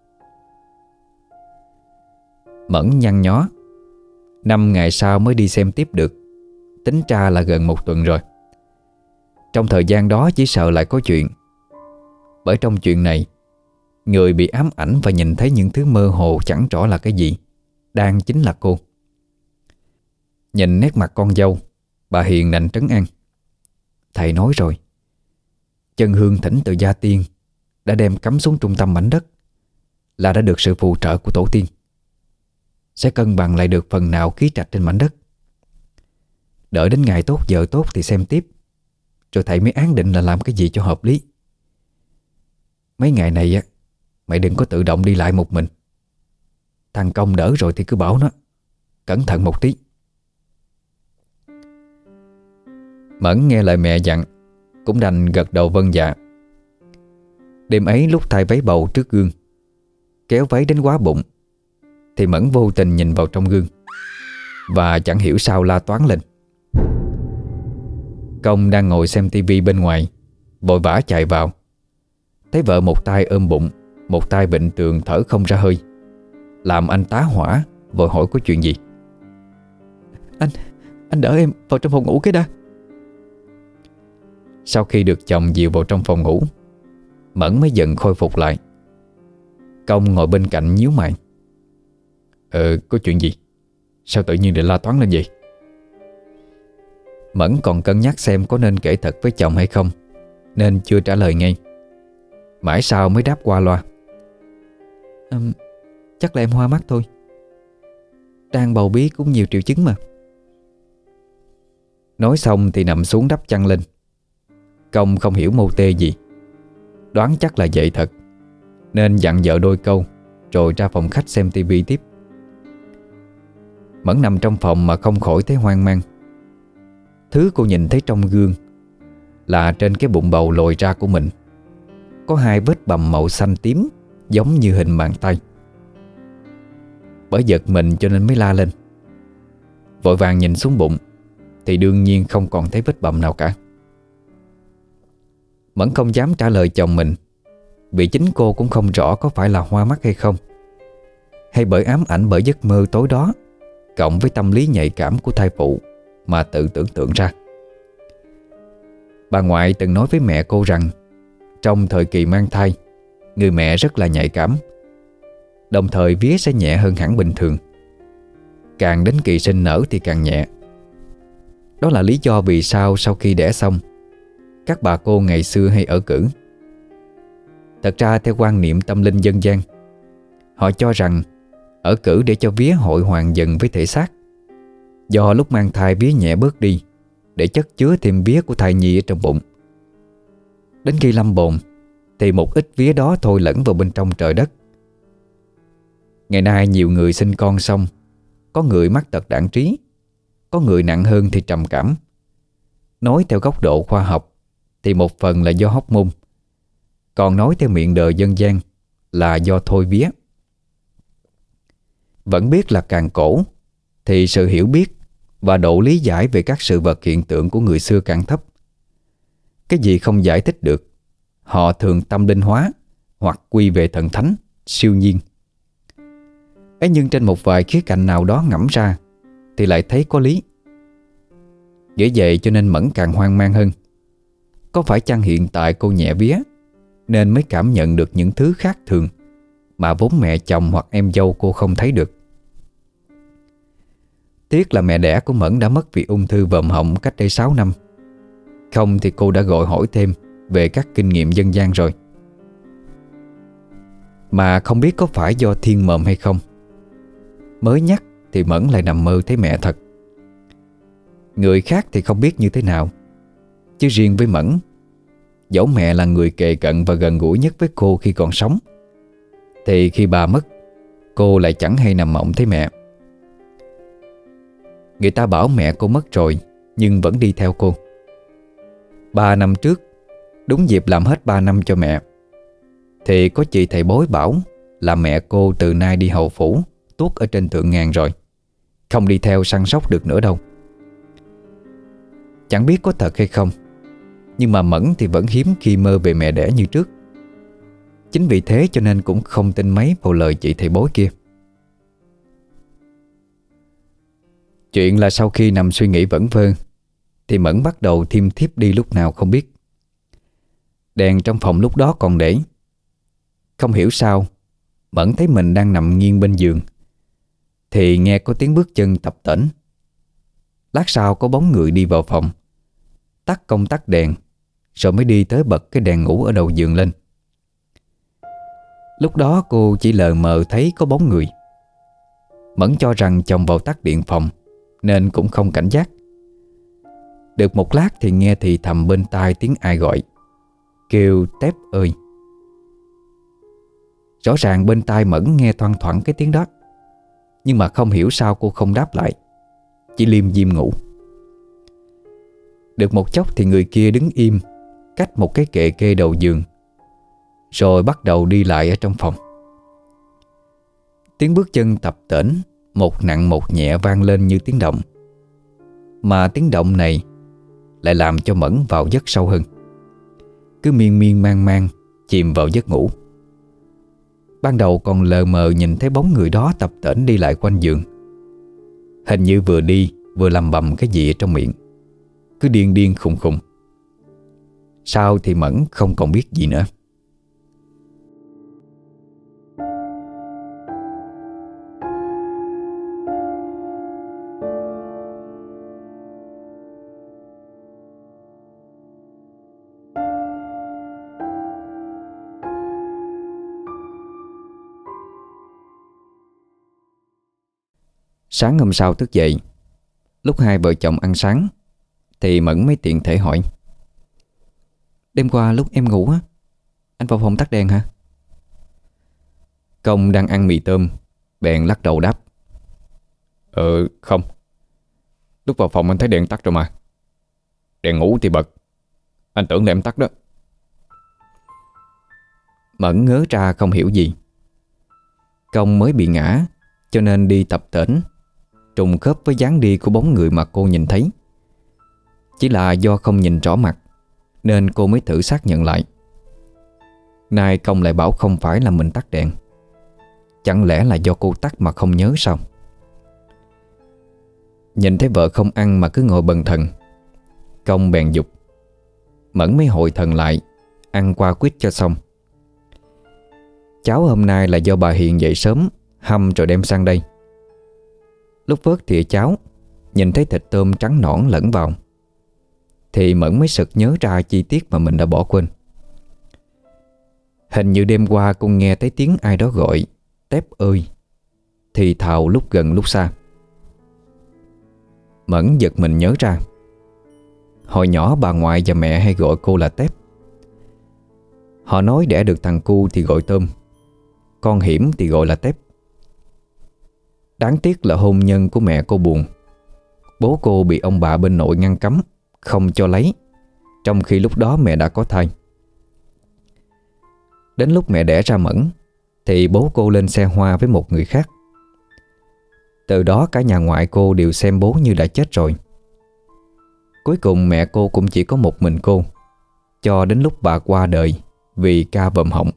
Mẫn nhăn nhó, năm ngày sau mới đi xem tiếp được, tính ra là gần một tuần rồi. Trong thời gian đó chỉ sợ lại có chuyện. Bởi trong chuyện này, người bị ám ảnh và nhìn thấy những thứ mơ hồ chẳng rõ là cái gì đang chính là cô. Nhìn nét mặt con dâu, bà Hiền đành trấn an. Thầy nói rồi, chân hương thỉnh từ gia tiên đã đem cắm xuống trung tâm mảnh đất là đã được sự phù trợ của tổ tiên, sẽ cân bằng lại được phần nào khí trạch trên mảnh đất. Đợi đến ngày tốt giờ tốt thì xem tiếp, rồi thầy mới án định là làm cái gì cho hợp lý. Mấy ngày này á, mày đừng có tự động đi lại một mình. Thằng Công đỡ rồi thì cứ bảo nó cẩn thận một tí. Mẫn nghe lời mẹ dặn, cũng đành gật đầu vâng dạ. Đêm ấy lúc thay váy bầu trước gương, kéo váy đến quá bụng, thì Mẫn vô tình nhìn vào trong gương và chẳng hiểu sao la toáng lên. Công đang ngồi xem tivi bên ngoài, vội vã chạy vào, thấy vợ một tay ôm bụng, một tay bệnh tường thở không ra hơi, làm anh tá hỏa, vội hỏi có chuyện gì. Anh, anh đỡ em vào trong phòng ngủ cái đã. Sau khi được chồng dìu vào trong phòng ngủ, Mẫn mới dần khôi phục lại. Công ngồi bên cạnh nhíu mày. Ờ, có chuyện gì? Sao tự nhiên lại la toáng lên vậy? Mẫn còn cân nhắc xem có nên kể thật với chồng hay không, nên chưa trả lời ngay. Mãi sau mới đáp qua loa. À, chắc là em hoa mắt thôi. Đang bầu bí cũng nhiều triệu chứng mà. Nói xong thì nằm xuống đắp chăn lên. Công không hiểu mô tê gì, đoán chắc là vậy thật, nên dặn vợ đôi câu rồi ra phòng khách xem tivi tiếp. Mẫn nằm trong phòng mà không khỏi thấy hoang mang. Thứ cô nhìn thấy trong gương là trên cái bụng bầu lồi ra của mình có hai vết bầm màu xanh tím giống như hình bàn tay. Bởi giật mình cho nên mới la lên. Vội vàng nhìn xuống bụng thì đương nhiên không còn thấy vết bầm nào cả. Mẫn không dám trả lời chồng mình, vì chính cô cũng không rõ có phải là hoa mắt hay không, hay bởi ám ảnh bởi giấc mơ tối đó, cộng với tâm lý nhạy cảm của thai phụ mà tự tưởng tượng ra. Bà ngoại từng nói với mẹ cô rằng trong thời kỳ mang thai, người mẹ rất là nhạy cảm, đồng thời vía sẽ nhẹ hơn hẳn bình thường. Càng đến kỳ sinh nở thì càng nhẹ. Đó là lý do vì sao sau khi đẻ xong, các bà cô ngày xưa hay ở cữ. Thật ra theo quan niệm tâm linh dân gian, họ cho rằng ở cữ để cho vía hội hoàn dần với thể xác. Do lúc mang thai vía nhẹ bớt đi để chất chứa thêm vía của thai nhi ở trong bụng. Đến khi lâm bồn thì một ít vía đó thôi lẫn vào bên trong trời đất. Ngày nay nhiều người sinh con xong, có người mắc tật đãng trí, có người nặng hơn thì trầm cảm. Nói theo góc độ khoa học thì một phần là do hóc môn, còn nói theo miệng đời dân gian là do thôi vía. Vẫn biết là càng cổ thì sự hiểu biết và độ lý giải về các sự vật hiện tượng của người xưa càng thấp. Cái gì không giải thích được, họ thường tâm linh hóa hoặc quy về thần thánh, siêu nhiên. Ấy nhưng trên một vài khía cạnh nào đó ngẫm ra thì lại thấy có lý. Bởi vậy cho nên Mẫn càng hoang mang hơn. Có phải chăng hiện tại cô nhẹ vía nên mới cảm nhận được những thứ khác thường mà vốn mẹ chồng hoặc em dâu cô không thấy được? Tiếc là mẹ đẻ của Mẫn đã mất vì ung thư vòm họng cách đây sáu năm. Không thì cô đã gọi hỏi thêm về các kinh nghiệm dân gian rồi. Mà không biết có phải do thiên mồm hay không, mới nhắc thì Mẫn lại nằm mơ thấy mẹ thật. Người khác thì không biết như thế nào, chứ riêng với Mẫn, dẫu mẹ là người kề cận và gần gũi nhất với cô khi còn sống, thì khi bà mất, cô lại chẳng hay nằm mộng thấy mẹ. Người ta bảo mẹ cô mất rồi nhưng vẫn đi theo cô. Ba năm trước, đúng dịp làm hết ba năm cho mẹ, thì có chị thầy bói bảo là mẹ cô từ nay đi hầu phủ tuốt ở trên thượng ngàn rồi, không đi theo săn sóc được nữa đâu. Chẳng biết có thật hay không, nhưng mà Mẫn thì vẫn hiếm khi mơ về mẹ đẻ như trước. Chính vì thế cho nên cũng không tin mấy vào lời chị thầy bói kia. Chuyện là sau khi nằm suy nghĩ vẩn vơ thì Mẫn bắt đầu thiêm thiếp đi lúc nào không biết. Đèn trong phòng lúc đó còn để. Không hiểu sao Mẫn thấy mình đang nằm nghiêng bên giường thì nghe có tiếng bước chân tập tễnh. Lát sau có bóng người đi vào phòng, tắt công tắc đèn, rồi mới đi tới bật cái đèn ngủ ở đầu giường lên. Lúc đó cô chỉ lờ mờ thấy có bóng người. Mẫn cho rằng chồng vào tắt điện phòng nên cũng không cảnh giác. Được một lát thì nghe thì thầm bên tai tiếng ai gọi, kêu Tép ơi. Rõ ràng bên tai Mẫn nghe thoang thoảng cái tiếng đó, nhưng mà không hiểu sao cô không đáp lại, chỉ liêm diêm ngủ. Được một chốc thì người kia đứng im cách một cái kệ kê đầu giường, rồi bắt đầu đi lại ở trong phòng. Tiếng bước chân tập tễnh, một nặng một nhẹ vang lên như tiếng động. Mà tiếng động này lại làm cho Mẫn vào giấc sâu hơn, cứ miên miên man man chìm vào giấc ngủ. Ban đầu còn lờ mờ nhìn thấy bóng người đó tập tễnh đi lại quanh giường, hình như vừa đi vừa lầm bầm cái gì ở trong miệng, cứ điên điên khùng khùng. Sau thì Mẫn không còn biết gì nữa. Sáng hôm sau thức dậy, lúc hai vợ chồng ăn sáng thì Mẫn mới tiện thể hỏi: Đêm qua lúc em ngủ á, anh vào phòng tắt đèn hả? Công đang ăn mì tôm, bèn lắc đầu đáp: Ờ không, lúc vào phòng anh thấy đèn tắt rồi mà. Đèn ngủ thì bật, anh tưởng là em tắt đó. Mẫn ngớ ra không hiểu gì. Công mới bị ngã, cho nên đi tập tễnh, trùng khớp với dáng đi của bóng người mà cô nhìn thấy. Chỉ là do không nhìn rõ mặt nên cô mới thử xác nhận lại. Nay Công lại bảo không phải là mình tắt đèn. Chẳng lẽ là do cô tắt mà không nhớ sao? Nhìn thấy vợ không ăn mà cứ ngồi bần thần, Công bèn dục. Mẫn mới hồi thần lại, ăn qua quýt cho xong. Cháo hôm nay là do bà Hiền dậy sớm hâm rồi đem sang đây. Lúc vớt thìa cháo, nhìn thấy thịt tôm trắng nõn lẫn vào, thì Mẫn mới sực nhớ ra chi tiết mà mình đã bỏ quên. Hình như đêm qua cô nghe thấy tiếng ai đó gọi Tép ơi, thì thào lúc gần lúc xa. Mẫn giật mình nhớ ra, hồi nhỏ bà ngoại và mẹ hay gọi cô là Tép. Họ nói đẻ được thằng cu thì gọi Tôm, con Hiểm thì gọi là Tép. Đáng tiếc là hôn nhân của mẹ cô buồn. Bố cô bị ông bà bên nội ngăn cấm, không cho lấy, trong khi lúc đó mẹ đã có thai. Đến lúc mẹ đẻ ra Mẫn thì bố cô lên xe hoa với một người khác. Từ đó cả nhà ngoại cô đều xem bố như đã chết rồi. Cuối cùng mẹ cô cũng chỉ có một mình cô, cho đến lúc bà qua đời vì ca vòm họng.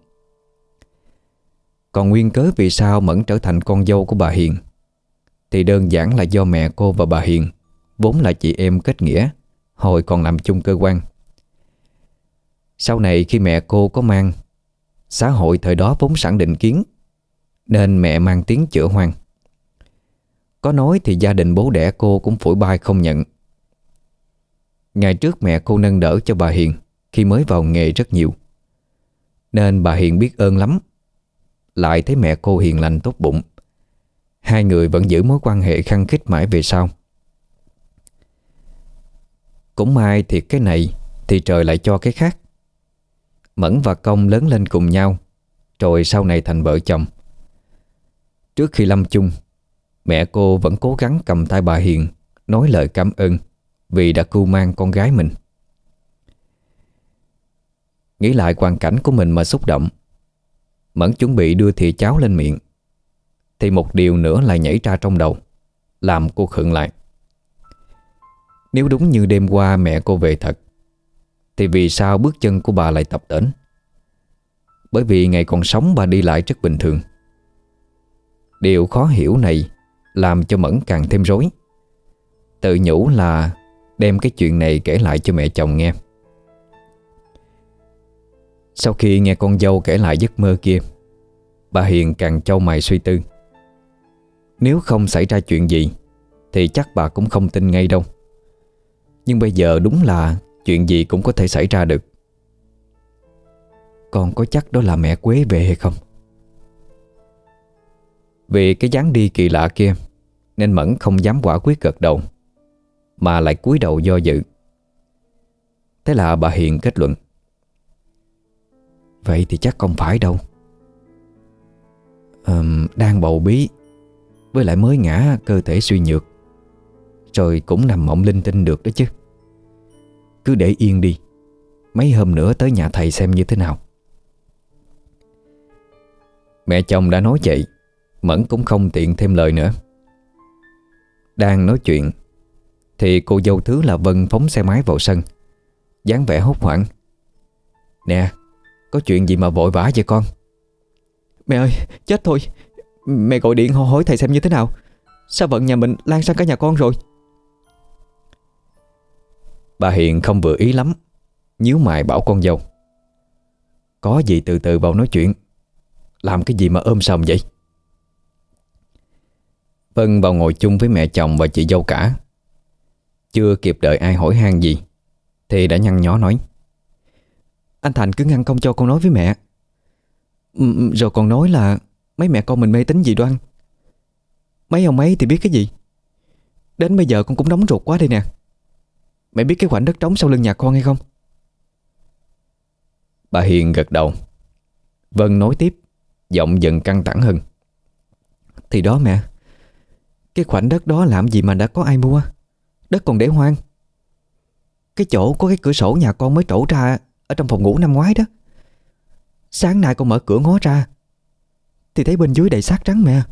Còn nguyên cớ vì sao Mẫn trở thành con dâu của bà Hiền thì đơn giản là do mẹ cô và bà Hiền vốn là chị em kết nghĩa hồi còn làm chung cơ quan. Sau này khi mẹ cô có mang, xã hội thời đó vốn sẵn định kiến, nên mẹ mang tiếng chữa hoang. Có nói thì gia đình bố đẻ cô cũng phủi bay không nhận. Ngày trước mẹ cô nâng đỡ cho bà Hiền khi mới vào nghề rất nhiều, nên bà Hiền biết ơn lắm. Lại thấy mẹ cô hiền lành tốt bụng, hai người vẫn giữ mối quan hệ khăng khít mãi về sau. Cũng may thiệt cái này thì trời lại cho cái khác. Mẫn và Công lớn lên cùng nhau, rồi sau này thành vợ chồng. Trước khi lâm chung, mẹ cô vẫn cố gắng cầm tay bà Hiền nói lời cảm ơn vì đã cưu mang con gái mình. Nghĩ lại hoàn cảnh của mình mà xúc động, Mẫn chuẩn bị đưa thìa cháo lên miệng thì một điều nữa lại nhảy ra trong đầu, làm cô khựng lại. Nếu đúng như đêm qua mẹ cô về thật, thì vì sao bước chân của bà lại tập tễnh? Bởi vì ngày còn sống bà đi lại rất bình thường. Điều khó hiểu này làm cho Mẫn càng thêm rối. Tự nhủ là đem cái chuyện này kể lại cho mẹ chồng nghe. Sau khi nghe con dâu kể lại giấc mơ kia, bà Hiền càng chau mày suy tư. Nếu không xảy ra chuyện gì thì chắc bà cũng không tin ngay đâu. Nhưng bây giờ đúng là chuyện gì cũng có thể xảy ra được. Con có chắc đó là mẹ Quế về hay không? Vì cái dáng đi kỳ lạ kia nên Mẫn không dám quả quyết gật đầu, mà lại cúi đầu do dự. Thế là bà Hiền kết luận: vậy thì chắc không phải đâu. à, Đang bầu bí, với lại mới ngã, cơ thể suy nhược, rồi cũng nằm mộng linh tinh được đó chứ. Cứ để yên đi, mấy hôm nữa tới nhà thầy xem như thế nào. Mẹ chồng đã nói vậy, Mẫn cũng không tiện thêm lời nữa. Đang nói chuyện thì cô dâu thứ là Vân phóng xe máy vào sân, dáng vẻ hốt hoảng: nè, có chuyện gì mà vội vã vậy con? Mẹ ơi, chết thôi. Mẹ gọi điện hỏi thầy xem như thế nào. Sao vận nhà mình lan sang cả nhà con rồi? Bà Hiền không vừa ý lắm, nhíu mày bảo con dâu: có gì từ từ vào nói chuyện, làm cái gì mà ôm sòm vậy? Vân vào ngồi chung với mẹ chồng và chị dâu cả. Chưa kịp đợi ai hỏi han gì thì đã nhăn nhó nói: anh Thành cứ ngăn không cho con nói với mẹ. ừ, Rồi còn nói là mấy mẹ con mình mê tín dị đoan. Mấy ông ấy thì biết cái gì. Đến bây giờ con cũng nóng ruột quá đây nè. Mẹ biết cái khoảnh đất trống sau lưng nhà con hay không? Bà Hiền gật đầu. Vân nói tiếp, Giọng dần căng thẳng hơn. Thì đó mẹ, cái khoảnh đất đó làm gì mà đã có ai mua. Đất còn để hoang. Cái chỗ có cái cửa sổ nhà con mới trổ ra ở trong phòng ngủ năm ngoái đó. Sáng nay con mở cửa ngó ra thì thấy bên dưới đầy xác trắng mẹ.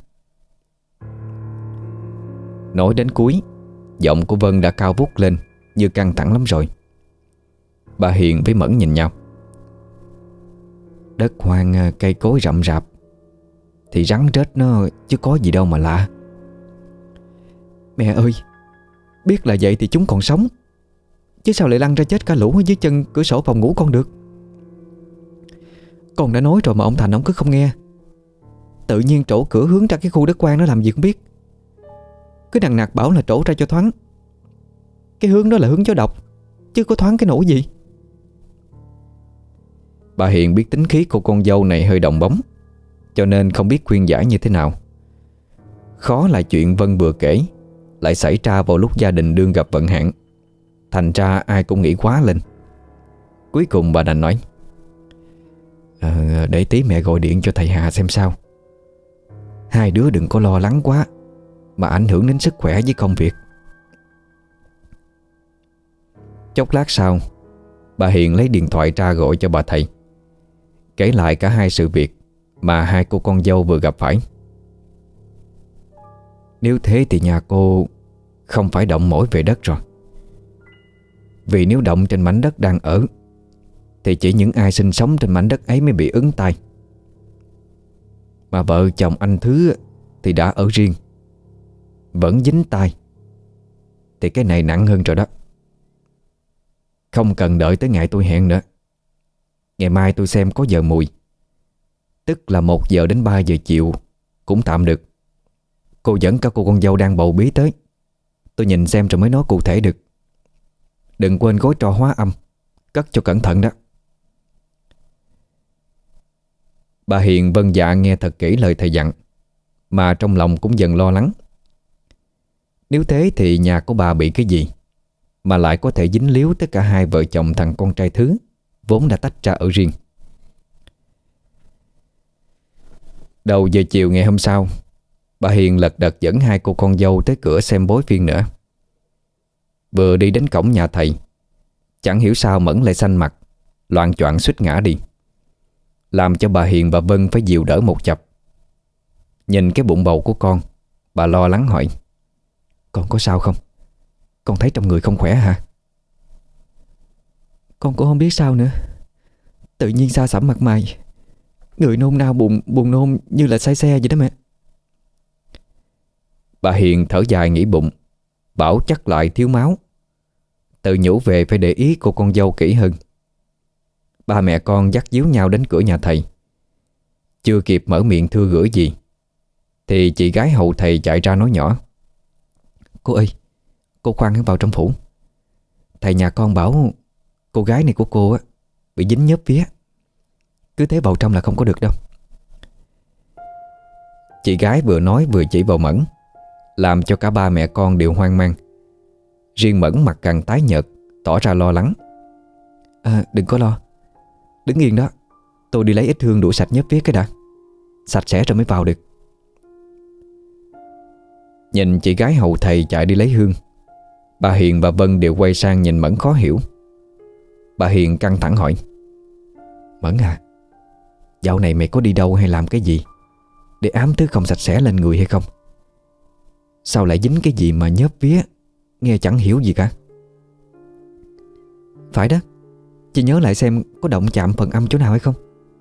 Nói đến cuối, giọng của Vân đã cao vút lên, như căng thẳng lắm rồi. Bà Hiền với Mẫn nhìn nhau. Đất hoang, cây cối rậm rạp thì rắn rết nó chứ có gì đâu mà lạ. Mẹ ơi, biết là vậy thì chúng còn sống, chứ sao lại lăn ra chết cả lũ ở dưới chân cửa sổ phòng ngủ con được. Con đã nói rồi mà ông Thành ông cứ không nghe. Tự nhiên trổ cửa hướng ra cái khu đất hoang đó làm gì không biết. Cứ đằng nạt bảo là trổ ra cho thoáng. Cái hướng đó là hướng gió độc, chứ có thoáng cái nổ gì. Bà Hiền biết tính khí của con dâu này hơi đồng bóng, cho nên không biết khuyên giải như thế nào. Khó là chuyện Vân vừa kể lại xảy ra vào lúc gia đình đương gặp vận hạn, thành ra ai cũng nghĩ quá lên. Cuối cùng bà đành nói: à, Để tí mẹ gọi điện cho thầy Hà xem sao. Hai đứa đừng có lo lắng quá mà ảnh hưởng đến sức khỏe với công việc. Chốc lát sau, bà Hiền lấy điện thoại ra gọi cho bà thầy, kể lại cả hai sự việc mà hai cô con dâu vừa gặp phải. Nếu thế thì nhà cô không phải động mỗi về đất rồi. Vì nếu động trên mảnh đất đang ở thì chỉ những ai sinh sống trên mảnh đất ấy mới bị ứng tai. Mà vợ chồng anh Thứ thì đã ở riêng, vẫn dính tai, thì cái này nặng hơn rồi đó. Không cần đợi tới ngày tôi hẹn nữa. Ngày mai tôi xem có giờ mùi, tức là một giờ đến ba giờ chiều cũng tạm được. Cô dẫn cả cô con dâu đang bầu bí tới, tôi nhìn xem rồi mới nói cụ thể được. Đừng quên gối trò hóa âm, cất cho cẩn thận đó. Bà Hiền vâng dạ nghe thật kỹ lời thầy dặn, mà trong lòng cũng dần lo lắng. Nếu thế thì nhà của bà bị cái gì mà lại có thể dính líu tới cả hai vợ chồng thằng con trai Thứ vốn đã tách ra ở riêng. Đầu giờ chiều ngày hôm sau, bà Hiền lật đật dẫn hai cô con dâu tới cửa xem bói phiên nữa. Vừa đi đến cổng nhà thầy, chẳng hiểu sao Mẫn lại xanh mặt, loạng choạng suýt ngã đi, làm cho bà Hiền và Vân phải dìu đỡ một chập. Nhìn cái bụng bầu của con, bà lo lắng hỏi: Con có sao không? Con thấy trong người không khỏe hả? Con cũng không biết sao nữa. Tự nhiên xa xẩm mặt mày, người nôn nao buồn buồn nôn như là say xe vậy đó mẹ. Bà Hiền thở dài nghĩ bụng, bảo chắc lại thiếu máu, tự nhủ về phải để ý cô con dâu kỹ hơn. Ba mẹ con dắt díu nhau đến cửa nhà thầy. Chưa kịp mở miệng thưa gửi gì thì chị gái hầu thầy chạy ra nói nhỏ: Cô ơi, cô khoan vào trong phủ. Thầy nhà con bảo cô gái này của cô á bị dính nhớp vía, cứ thế vào trong là không có được đâu. Chị gái vừa nói vừa chỉ vào Mẫn, làm cho cả ba mẹ con đều hoang mang. Riêng Mẫn mặt càng tái nhợt, tỏ ra lo lắng. À, đừng có lo, đứng yên đó, tôi đi lấy ít hương đuổi sạch nhớp vía cái đã. Sạch sẽ rồi mới vào được. Nhìn chị gái hầu thầy chạy đi lấy hương, bà Hiền và Vân đều quay sang nhìn Mẫn khó hiểu. Bà Hiền căng thẳng hỏi: Mẫn à, dạo này mày có đi đâu hay làm cái gì để ám thứ không sạch sẽ lên người hay không? Sao lại dính cái gì mà nhớp vía, nghe chẳng hiểu gì cả. Phải đó, chị nhớ lại xem có động chạm phần âm chỗ nào hay không.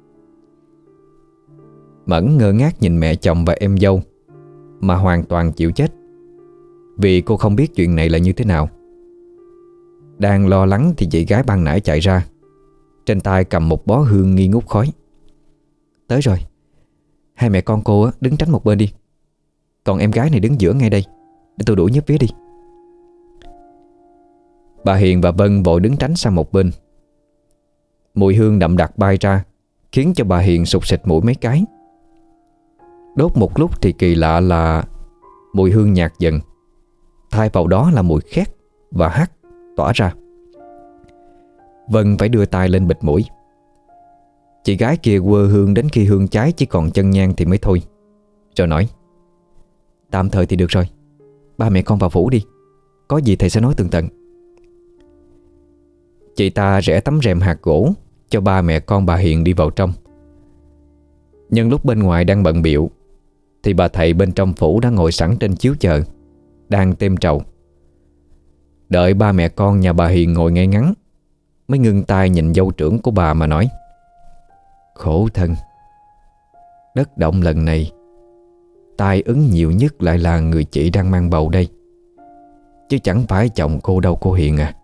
Mẫn ngơ ngác nhìn mẹ chồng và em dâu mà hoàn toàn chịu chết, vì cô không biết chuyện này là như thế nào. Đang lo lắng thì chị gái ban nãy chạy ra, trên tay cầm một bó hương nghi ngút khói. Tới rồi, hai mẹ con cô đứng tránh một bên đi, còn em gái này đứng giữa ngay đây để tôi đuổi nhớp vía đi. Bà Hiền và Vân vội đứng tránh sang một bên. Mùi hương đậm đặc bay ra, khiến cho bà Hiền sụt sịt mũi mấy cái. Đốt một lúc thì kỳ lạ là mùi hương nhạt dần, thay vào đó là mùi khét và hắc tỏa ra. Vân phải đưa tay lên bịt mũi. Chị gái kia quơ hương đến khi hương cháy chỉ còn chân nhang thì mới thôi. Rồi nói: Tạm thời thì được rồi, ba mẹ con vào phủ đi, có gì thầy sẽ nói tường tận. Chị ta rẽ tấm rèm hạt gỗ cho ba mẹ con bà Hiền đi vào trong. Nhân lúc bên ngoài đang bận bịu thì bà thầy bên trong phủ đã ngồi sẵn trên chiếu chờ, đang têm trầu. Đợi ba mẹ con nhà bà Hiền ngồi ngay ngắn, mới ngưng tay nhìn dâu trưởng của bà mà nói: Khổ thân, đất động lần này tai ứng nhiều nhất lại là người chị đang mang bầu đây, chứ chẳng phải chồng cô đâu cô Hiền à.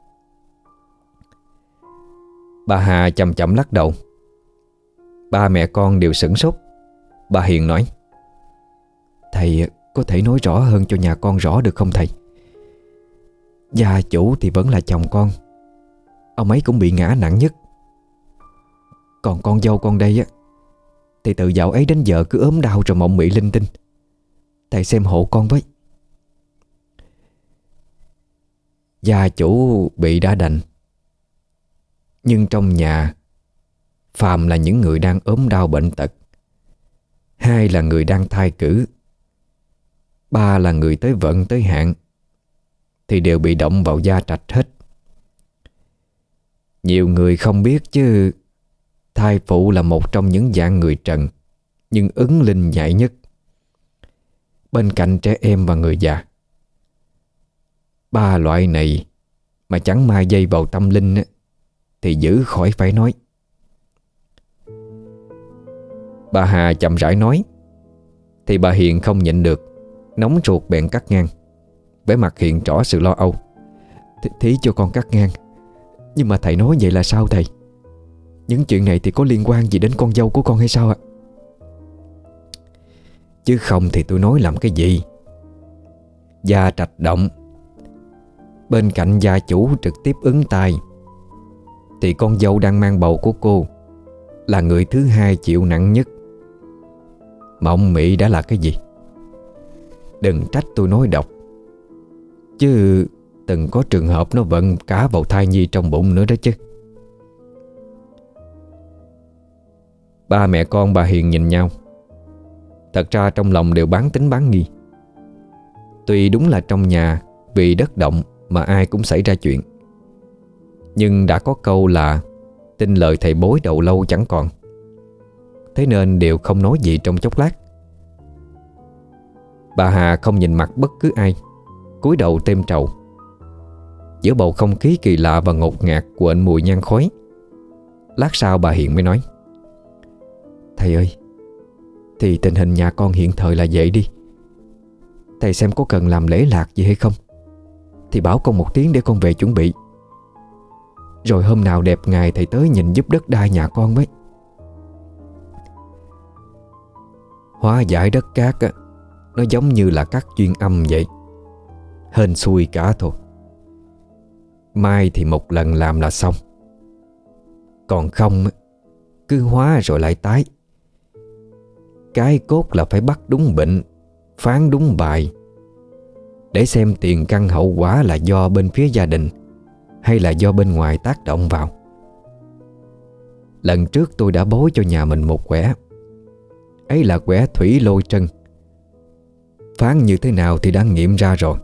Bà Hà chậm chậm lắc đầu. Ba mẹ con đều sửng sốt. Bà Hiền nói: Thầy có thể nói rõ hơn cho nhà con rõ được không thầy? Gia chủ thì vẫn là chồng con, ông ấy cũng bị ngã nặng nhất. Còn con dâu con đây á, thì từ dạo ấy đến giờ cứ ốm đau rồi mộng mị linh tinh. Thầy xem hộ con với. Gia chủ bị đã đành, nhưng trong nhà phàm là những người đang ốm đau bệnh tật, hai là người đang thai cử, ba là người tới vận tới hạn, thì đều bị động vào gia trạch hết. Nhiều người không biết chứ thai phụ là một trong những dạng người trần nhưng ứng linh nhạy nhất, bên cạnh trẻ em và người già. Ba loại này mà chẳng may dây vào tâm linh á, thì giữ khỏi phải nói. Bà Hà chậm rãi nói, thì bà Hiền không nhịn được, nóng ruột bèn cắt ngang, vẻ mặt hiện rõ sự lo âu. Th Thí cho con cắt ngang, nhưng mà thầy nói vậy là sao thầy? Những chuyện này thì có liên quan gì đến con dâu của con hay sao ạ? Chứ không thì tôi nói làm cái gì? Gia trạch động, bên cạnh gia chủ trực tiếp ứng tài, thì con dâu đang mang bầu của cô là người thứ hai chịu nặng nhất. Mộng mị đã là cái gì? Đừng trách tôi nói độc, chứ từng có trường hợp nó vận cả vào thai nhi trong bụng nữa đó chứ. Ba mẹ con bà Hiền nhìn nhau. Thật ra trong lòng đều bán tính bán nghi. Tuy đúng là trong nhà vì đất động mà ai cũng xảy ra chuyện, nhưng đã có câu là tin lời thầy bói đầu lâu chẳng còn. Thế nên đều không nói gì trong chốc lát. Bà Hà không nhìn mặt bất cứ ai, cúi đầu têm trầu. Giữa bầu không khí kỳ lạ và ngột ngạt quện mùi nhang khói, lát sau bà Hiền mới nói: Thầy ơi, thì tình hình nhà con hiện thời là vậy đi. Thầy xem có cần làm lễ lạc gì hay không, thì bảo con một tiếng để con về chuẩn bị. Rồi hôm nào đẹp ngày thầy tới nhìn giúp đất đai nhà con với. Hóa giải đất cát á, nó giống như là các duyên âm vậy, hên xui cả thôi. Mai thì một lần làm là xong, còn không cứ hóa rồi lại tái. Cái cốt là phải bắt đúng bệnh, phán đúng bài, để xem tiền căn hậu quả là do bên phía gia đình hay là do bên ngoài tác động vào. Lần trước tôi đã bối cho nhà mình một quẻ, ấy là quẻ thủy lôi trân. Phán như thế nào thì đã nghiệm ra rồi.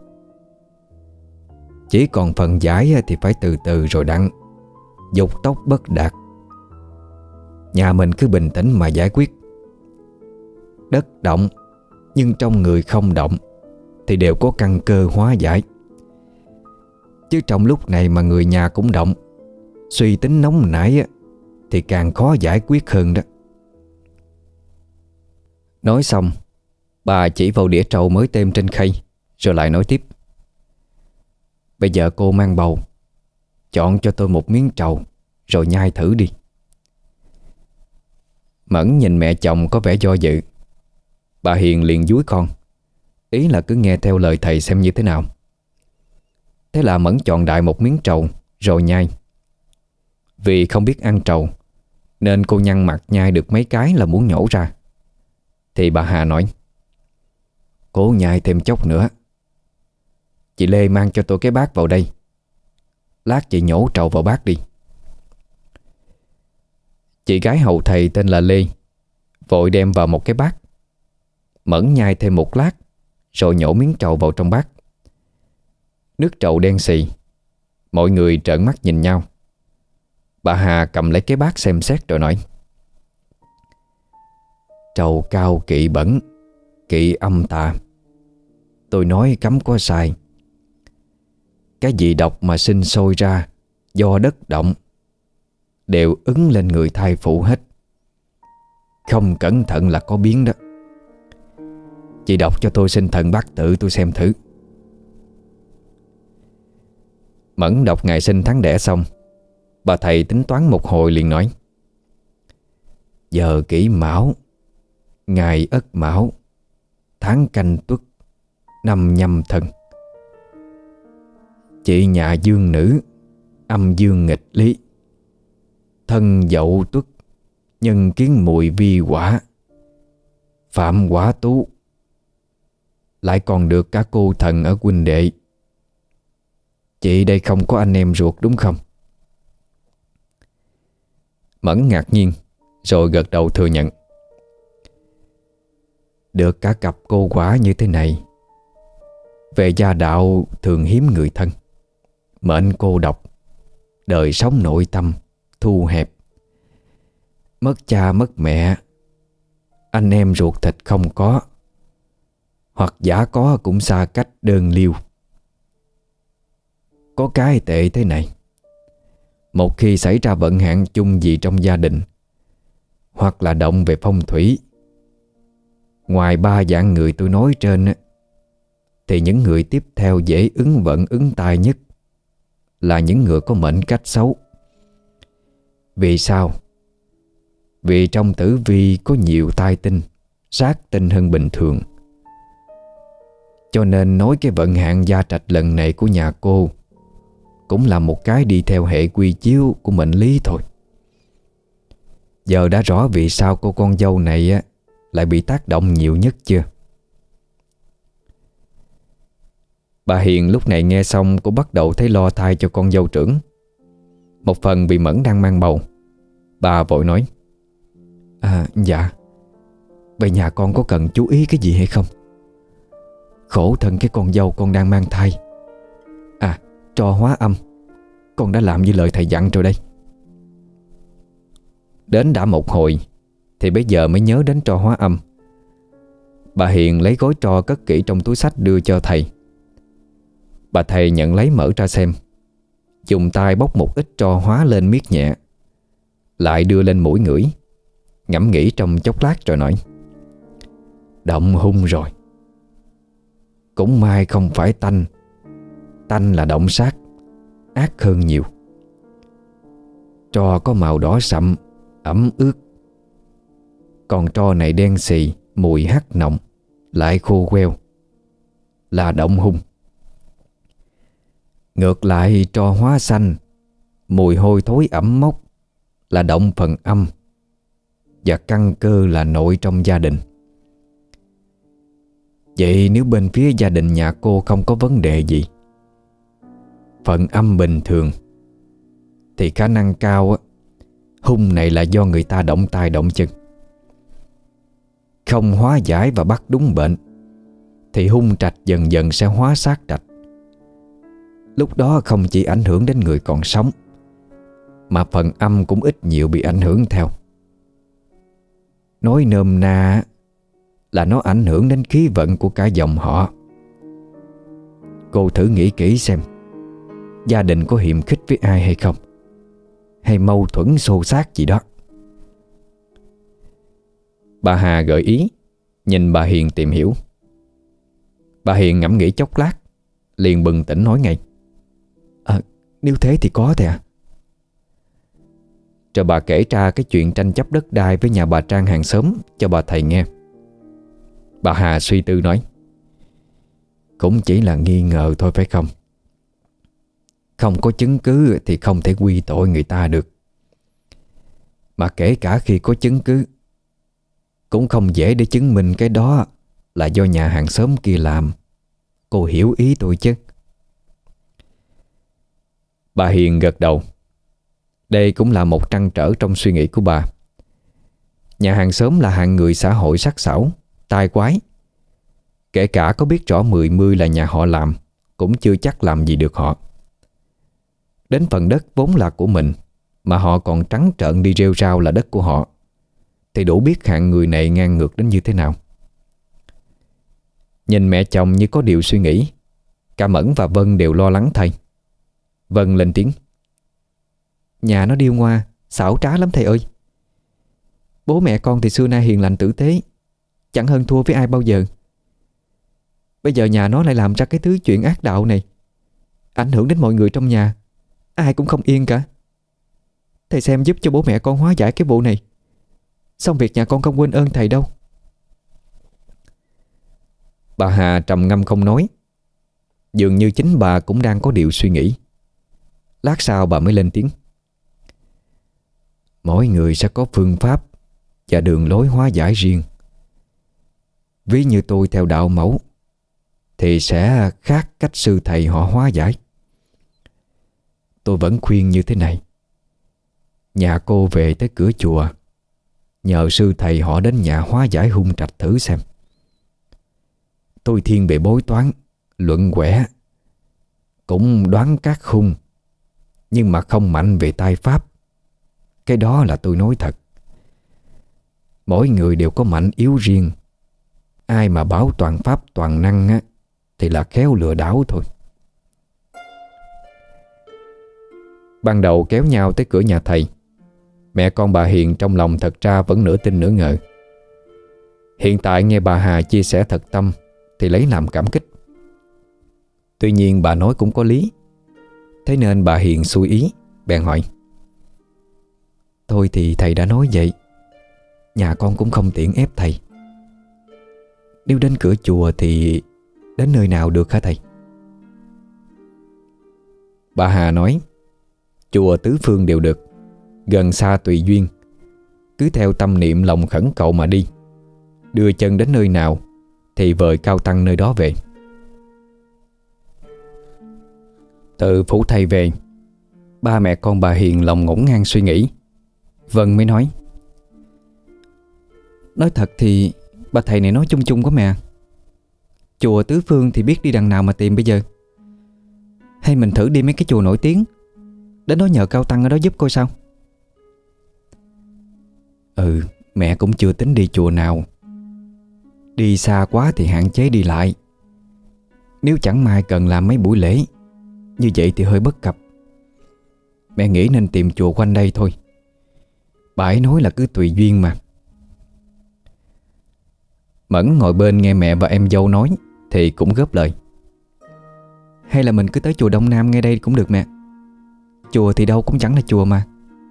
Chỉ còn phần giải thì phải từ từ rồi đặng, dục tốc bất đạt. Nhà mình cứ bình tĩnh mà giải quyết. Đất động nhưng trong người không động thì đều có căn cơ hóa giải. Chứ trong lúc này mà người nhà cũng động, suy tính nóng nảy thì càng khó giải quyết hơn đó. Nói xong, bà chỉ vào đĩa trầu mới têm trên khay, rồi lại nói tiếp: Bây giờ cô mang bầu, chọn cho tôi một miếng trầu rồi nhai thử đi. Mẫn nhìn mẹ chồng có vẻ do dự. Bà Hiền liền dúi con, ý là cứ nghe theo lời thầy xem như thế nào. Thế là Mẫn chọn đại một miếng trầu rồi nhai. Vì không biết ăn trầu nên cô nhăn mặt nhai được mấy cái là muốn nhổ ra. Thì bà Hà nói: Cố nhai thêm chốc nữa. Chị Lê mang cho tôi cái bát vào đây, lát chị nhổ trầu vào bát đi. Chị gái hầu thầy tên là Lê vội đem vào một cái bát. Mẫn nhai thêm một lát rồi nhổ miếng trầu vào trong bát. Nước trầu đen xì. Mọi người trợn mắt nhìn nhau. Bà Hà cầm lấy cái bát xem xét rồi nói: Trầu cao kỵ bẩn, kỵ âm tà. Tôi nói cấm có sai. Cái gì độc mà sinh sôi ra do đất động đều ứng lên người thai phụ hết. Không cẩn thận là có biến đó. Chị đọc cho tôi sinh thần bát tự tôi xem thử. Mẫn đọc ngày sinh tháng đẻ xong, bà thầy tính toán một hồi liền nói: Giờ Kỷ Mão, ngày Ất Mão, tháng Canh Tuất, năm Nhâm Thân. Chị nhà dương nữ, âm dương nghịch lý. Thân Dậu Tuất, nhân kiến mùi vi quả. Phạm quả tú. Lại còn được cả cô thần ở huynh đệ. Chị đây không có anh em ruột đúng không? Mẫn ngạc nhiên rồi gật đầu thừa nhận. Được cả cặp cô quả như thế này. Về gia đạo thường hiếm người thân. Mệnh cô độc. Đời sống nội tâm thu hẹp. Mất cha mất mẹ. Anh em ruột thịt không có. Hoặc giả có cũng xa cách đơn liêu. Có cái tệ thế này. Một khi xảy ra vận hạn chung gì trong gia đình, hoặc là động về phong thủy, ngoài ba dạng người tôi nói trên, thì những người tiếp theo dễ ứng vận ứng tài nhất là những người có mệnh cách xấu. Vì sao? Vì trong tử vi có nhiều tai tinh, sát tinh hơn bình thường. Cho nên nói cái vận hạn gia trạch lần này của nhà cô cũng là một cái đi theo hệ quy chiếu của mệnh lý thôi. Giờ đã rõ vì sao cô con dâu này á lại bị tác động nhiều nhất chưa? Bà Hiền lúc này nghe xong cũng bắt đầu thấy lo thai cho con dâu trưởng. Một phần vì Mẫn đang mang bầu. Bà vội nói: À dạ, vậy nhà con có cần chú ý cái gì hay không? Khổ thân cái con dâu con đang mang thai. À, tro hóa âm con đã làm như lời thầy dặn rồi đây. Đến đã một hồi thì bây giờ mới nhớ đến tro hóa âm. Bà Hiền lấy gói tro cất kỹ trong túi xách đưa cho thầy. Bà thầy nhận lấy mở ra xem, dùng tay bóc một ít tro hóa lên miết nhẹ, lại đưa lên mũi ngửi, ngẫm nghĩ trong chốc lát rồi nói: Động hung rồi. Cũng may không phải tanh. Tanh là động sát, ác hơn nhiều. Tro có màu đỏ sậm, ẩm ướt. Còn tro này đen xì, mùi hắc nồng, lại khô queo, là động hung. Ngược lại tro hóa xanh, mùi hôi thối ẩm mốc, là động phần âm, và căn cơ là nội trong gia đình. Vậy nếu bên phía gia đình nhà cô không có vấn đề gì, phần âm bình thường, thì khả năng cao á, hung này là do người ta động tay động chân. Không hóa giải và bắt đúng bệnh thì hung trạch dần dần sẽ hóa sát trạch. Lúc đó không chỉ ảnh hưởng đến người còn sống, mà phần âm cũng ít nhiều bị ảnh hưởng theo. Nói nôm na là nó ảnh hưởng đến khí vận của cả dòng họ. Cô thử nghĩ kỹ xem, gia đình có hiềm khích với ai hay không, hay mâu thuẫn xô xát gì đó. Bà Hà gợi ý, nhìn bà Hiền tìm hiểu. Bà Hiền ngẫm nghĩ chốc lát, liền bừng tỉnh nói ngay: À, nếu thế thì có thầy ạ. Rồi bà kể ra cái chuyện tranh chấp đất đai với nhà bà Trang hàng xóm cho bà thầy nghe. Bà Hà suy tư nói: Cũng chỉ là nghi ngờ thôi phải không? Không có chứng cứ thì không thể quy tội người ta được. Mà kể cả khi có chứng cứ, cũng không dễ để chứng minh cái đó là do nhà hàng xóm kia làm. Cô hiểu ý tôi chứ? Bà Hiền gật đầu. Đây cũng là một trăn trở trong suy nghĩ của bà. Nhà hàng xóm là hạng người xã hội sắc sảo, tai quái. Kể cả có biết rõ mười mươi là nhà họ làm, cũng chưa chắc làm gì được họ. Đến phần đất vốn là của mình mà họ còn trắng trợn đi rêu rao là đất của họ, thì đủ biết hạng người này ngang ngược đến như thế nào. Nhìn mẹ chồng như có điều suy nghĩ, cả Mẫn và Vân đều lo lắng thay. Vân lên tiếng: Nhà nó điêu ngoa, xảo trá lắm thầy ơi. Bố mẹ con thì xưa nay hiền lành tử tế, chẳng hơn thua với ai bao giờ. Bây giờ nhà nó lại làm ra cái thứ chuyện ác đạo này, ảnh hưởng đến mọi người trong nhà, ai cũng không yên cả. Thầy xem giúp cho bố mẹ con hóa giải cái vụ này, xong việc nhà con không quên ơn thầy đâu. Bà Hà trầm ngâm không nói. Dường như chính bà cũng đang có điều suy nghĩ. Lát sau bà mới lên tiếng: Mỗi người sẽ có phương pháp và đường lối hóa giải riêng. Ví như tôi theo đạo mẫu thì sẽ khác cách sư thầy họ hóa giải. Tôi vẫn khuyên như thế này: Nhà cô về tới cửa chùa, nhờ sư thầy họ đến nhà hóa giải hung trạch thử xem. Tôi thiên về bói toán, luận quẻ, cũng đoán các hung, nhưng mà không mạnh về tay pháp. Cái đó là tôi nói thật. Mỗi người đều có mạnh yếu riêng. Ai mà bảo toàn pháp toàn năng á, thì là khéo lừa đảo thôi. Ban đầu kéo nhau tới cửa nhà thầy, mẹ con bà Hiền trong lòng thật ra vẫn nửa tin nửa ngờ. Hiện tại nghe bà Hà chia sẻ thật tâm thì lấy làm cảm kích. Tuy nhiên bà nói cũng có lý. Thế nên bà Hiền xuôi ý, bèn hỏi: Thôi thì thầy đã nói vậy, nhà con cũng không tiện ép thầy. Nếu đến cửa chùa thì đến nơi nào được hả thầy? Bà Hà nói: Chùa tứ phương đều được, gần xa tùy duyên. Cứ theo tâm niệm lòng khẩn cầu mà đi. Đưa chân đến nơi nào thì vời cao tăng nơi đó về. Từ phủ thầy về, ba mẹ con bà Hiền lòng ngổn ngang suy nghĩ. Vân mới nói: Nói thật thì bà thầy này nói chung chung quá mẹ. Chùa tứ phương thì biết đi đằng nào mà tìm bây giờ? Hay mình thử đi mấy cái chùa nổi tiếng, đến đó nhờ cao tăng ở đó giúp coi sao? Ừ, mẹ cũng chưa tính đi chùa nào. Đi xa quá thì hạn chế đi lại. Nếu chẳng may cần làm mấy buổi lễ, như vậy thì hơi bất cập. Mẹ nghĩ nên tìm chùa quanh đây thôi. Bà ấy nói là cứ tùy duyên mà. Mẫn ngồi bên nghe mẹ và em dâu nói thì cũng góp lời: Hay là mình cứ tới chùa Đông Nam ngay đây cũng được mẹ. Chùa thì đâu cũng chẳng là chùa mà.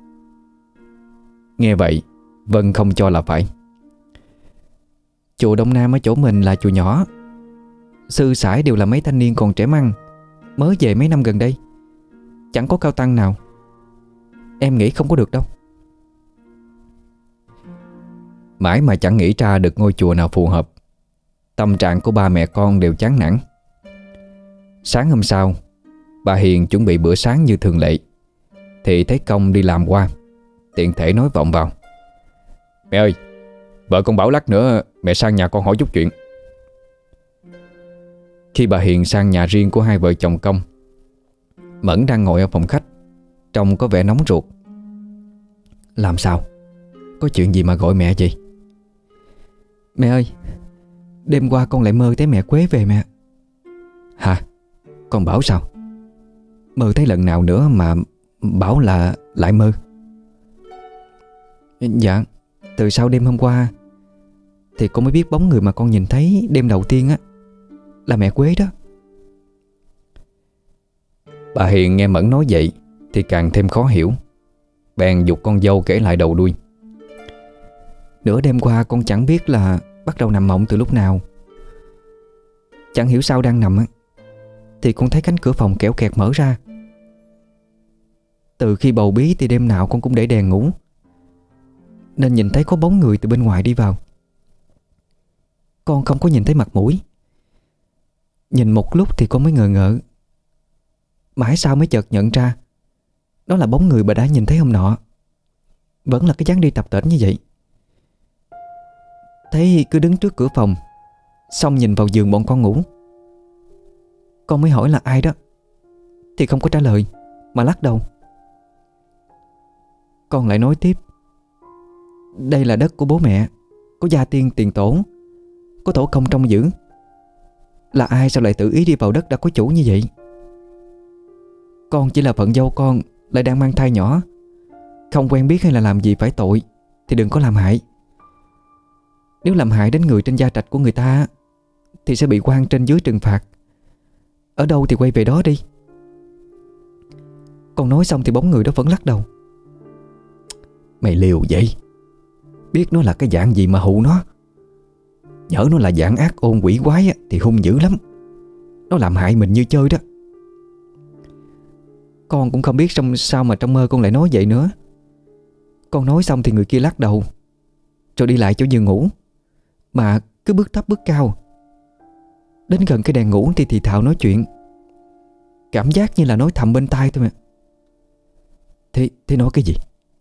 Nghe vậy Vân không cho là phải. Chùa Đông Nam ở chỗ mình là chùa nhỏ, sư sãi đều là mấy thanh niên còn trẻ măng, mới về mấy năm gần đây, chẳng có cao tăng nào. Em nghĩ không có được đâu. Mãi mà chẳng nghĩ ra được ngôi chùa nào phù hợp. Tâm trạng của ba mẹ con đều chán nản. Sáng hôm sau, bà Hiền chuẩn bị bữa sáng như thường lệ, thì thấy Công đi làm qua, tiện thể nói vọng vào: Mẹ ơi, vợ con bảo lát nữa mẹ sang nhà con hỏi chút chuyện. Khi bà Hiền sang nhà riêng của hai vợ chồng Công, Mẫn đang ngồi ở phòng khách, trông có vẻ nóng ruột. Làm sao? Có chuyện gì mà gọi mẹ vậy? Mẹ ơi, đêm qua con lại mơ thấy mẹ Quế về mẹ. Hả? Con bảo sao? Mơ thấy lần nào nữa mà bảo là lại mơ? Dạ, từ sau đêm hôm qua thì con mới biết bóng người mà con nhìn thấy đêm đầu tiên á là mẹ Quế đó. Bà Hiền nghe Mẫn nói vậy thì càng thêm khó hiểu, bèn giục con dâu kể lại đầu đuôi. Nửa đêm qua con chẳng biết là bắt đầu nằm mộng từ lúc nào. Chẳng hiểu sao đang nằm á thì con thấy cánh cửa phòng kẽo kẹt mở ra. Từ khi bầu bí thì đêm nào con cũng để đèn ngủ, nên nhìn thấy có bóng người từ bên ngoài đi vào. Con không có nhìn thấy mặt mũi. Nhìn một lúc thì con mới ngờ ngợ, mãi sau mới chợt nhận ra đó là bóng người bà đã nhìn thấy hôm nọ. Vẫn là cái dáng đi tập tễnh như vậy. Thấy cứ đứng trước cửa phòng, xong nhìn vào giường bọn con ngủ. Con mới hỏi là ai đó, thì không có trả lời, mà lắc đầu. Con lại nói tiếp: đây là đất của bố mẹ, có gia tiên tiền tổ, có tổ công trông giữ. Là ai sao lại tự ý đi vào đất đã có chủ như vậy? Con chỉ là phận dâu con, lại đang mang thai nhỏ, không quen biết hay là làm gì phải tội thì đừng có làm hại. Nếu làm hại đến người trên gia trạch của người ta thì sẽ bị quan trên dưới trừng phạt. Ở đâu thì quay về đó đi. Con nói xong thì bóng người đó vẫn lắc đầu. Mày liều vậy? Biết nó là cái dạng gì mà hù nó? Nhỡ nó là dạng ác ôn quỷ quái á, thì hung dữ lắm. Nó làm hại mình như chơi đó. Con cũng không biết trong sao mà trong mơ con lại nói vậy nữa. Con nói xong thì người kia lắc đầu, rồi đi lại chỗ giường ngủ, mà cứ bước thấp bước cao. Đến gần cái đèn ngủ thì thì thào nói chuyện, cảm giác như là nói thầm bên tai thôi mà. Thế, thế nói cái gì?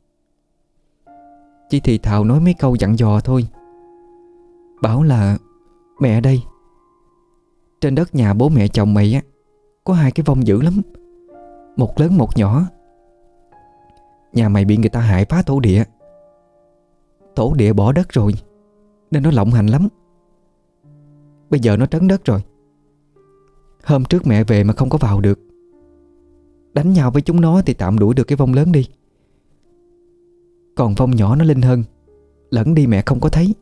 Chỉ thì thào nói mấy câu dặn dò thôi. Bảo là mẹ đây, trên đất nhà bố mẹ chồng mày á, có hai cái vong dữ lắm, một lớn một nhỏ. Nhà mày bị người ta hại phá thổ địa. Thổ địa bỏ đất rồi, nên nó lộng hành lắm. Bây giờ nó trấn đất rồi. Hôm trước mẹ về mà không có vào được. Đánh nhau với chúng nó thì tạm đuổi được cái vong lớn đi. Còn vong nhỏ nó linh hơn, lẫn đi mẹ không có thấy.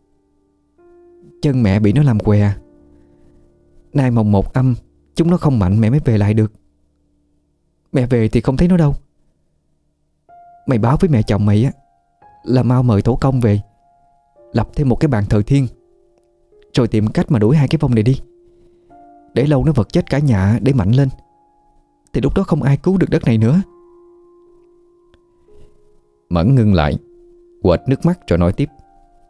Chân mẹ bị nó làm què. Nay mồng một âm, chúng nó không mạnh mẹ mới về lại được. Mẹ về thì không thấy nó đâu. Mày báo với mẹ chồng mày á là mau mời tổ công về, lập thêm một cái bàn thờ thiên, rồi tìm cách mà đuổi hai cái vong này đi. Để lâu nó vật chết cả nhà để mạnh lên, thì lúc đó không ai cứu được đất này nữa. Mẫn ngưng lại, quệt nước mắt rồi nói tiếp.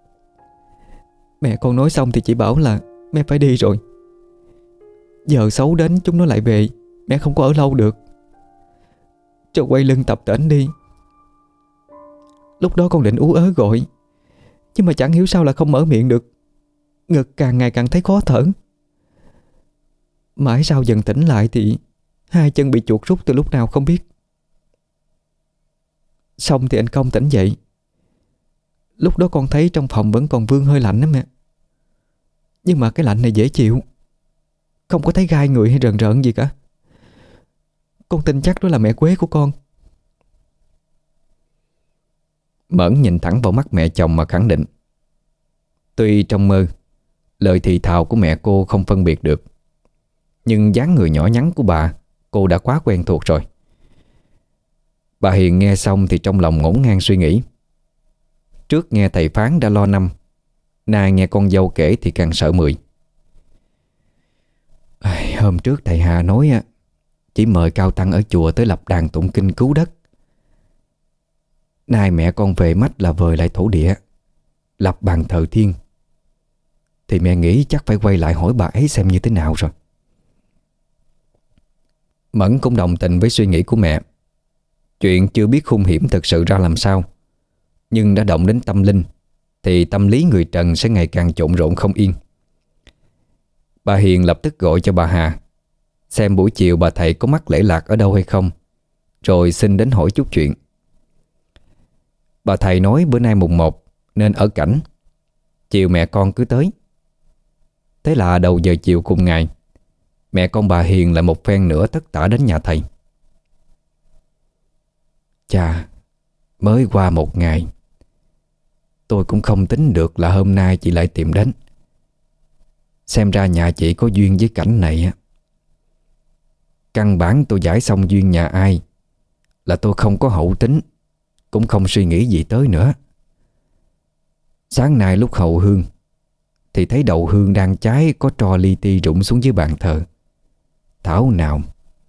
Mẹ con nói xong thì chỉ bảo là mẹ phải đi rồi. Giờ xấu đến chúng nó lại về, mẹ không có ở lâu được. Rồi quay lưng tập tễnh đi. Lúc đó con định ú ớ gọi, nhưng mà chẳng hiểu sao là không mở miệng được. Ngực càng ngày càng thấy khó thở. Mãi sau dần tỉnh lại thì hai chân bị chuột rút từ lúc nào không biết. Xong thì anh Công tỉnh dậy. Lúc đó con thấy trong phòng vẫn còn vương hơi lạnh đó mẹ. Nhưng mà cái lạnh này dễ chịu, không có thấy gai người hay rờn rợn gì cả. Con tin chắc đó là mẹ Quế của con. Mẫn nhìn thẳng vào mắt mẹ chồng mà khẳng định. Tuy trong mơ lời thì thào của mẹ cô không phân biệt được, nhưng dáng người nhỏ nhắn của bà cô đã quá quen thuộc rồi. Bà Hiền nghe xong thì trong lòng ngổn ngang suy nghĩ. Trước nghe thầy phán đã lo năm, nay nghe con dâu kể thì càng sợ mười. Hôm trước thầy Hà nói chỉ mời cao tăng ở chùa tới lập đàn tụng kinh cứu đất. Nay mẹ con về mách là vời lại thổ địa, lập bàn thờ thiên, thì mẹ nghĩ chắc phải quay lại hỏi bà ấy xem như thế nào rồi. Mẫn cũng đồng tình với suy nghĩ của mẹ. Chuyện chưa biết hung hiểm thực sự ra làm sao, nhưng đã động đến tâm linh thì tâm lý người trần sẽ ngày càng trộn rộn không yên. Bà Hiền lập tức gọi cho bà Hà, xem buổi chiều bà thầy có mắc lễ lạc ở đâu hay không, rồi xin đến hỏi chút chuyện. Bà thầy nói bữa nay mùng một nên ở cảnh, chiều mẹ con cứ tới. Thế là đầu giờ chiều cùng ngày, mẹ con bà Hiền lại một phen nữa tất tả đến nhà thầy. Chà, mới qua một ngày, tôi cũng không tính được là hôm nay chị lại tìm đến. Xem ra nhà chị có duyên với cảnh này á. Căn bản tôi giải xong duyên nhà ai là tôi không có hậu tính, cũng không suy nghĩ gì tới nữa. Sáng nay lúc hậu hương thì thấy đầu hương đang cháy, có tro li ti rụng xuống dưới bàn thờ. Thảo nào.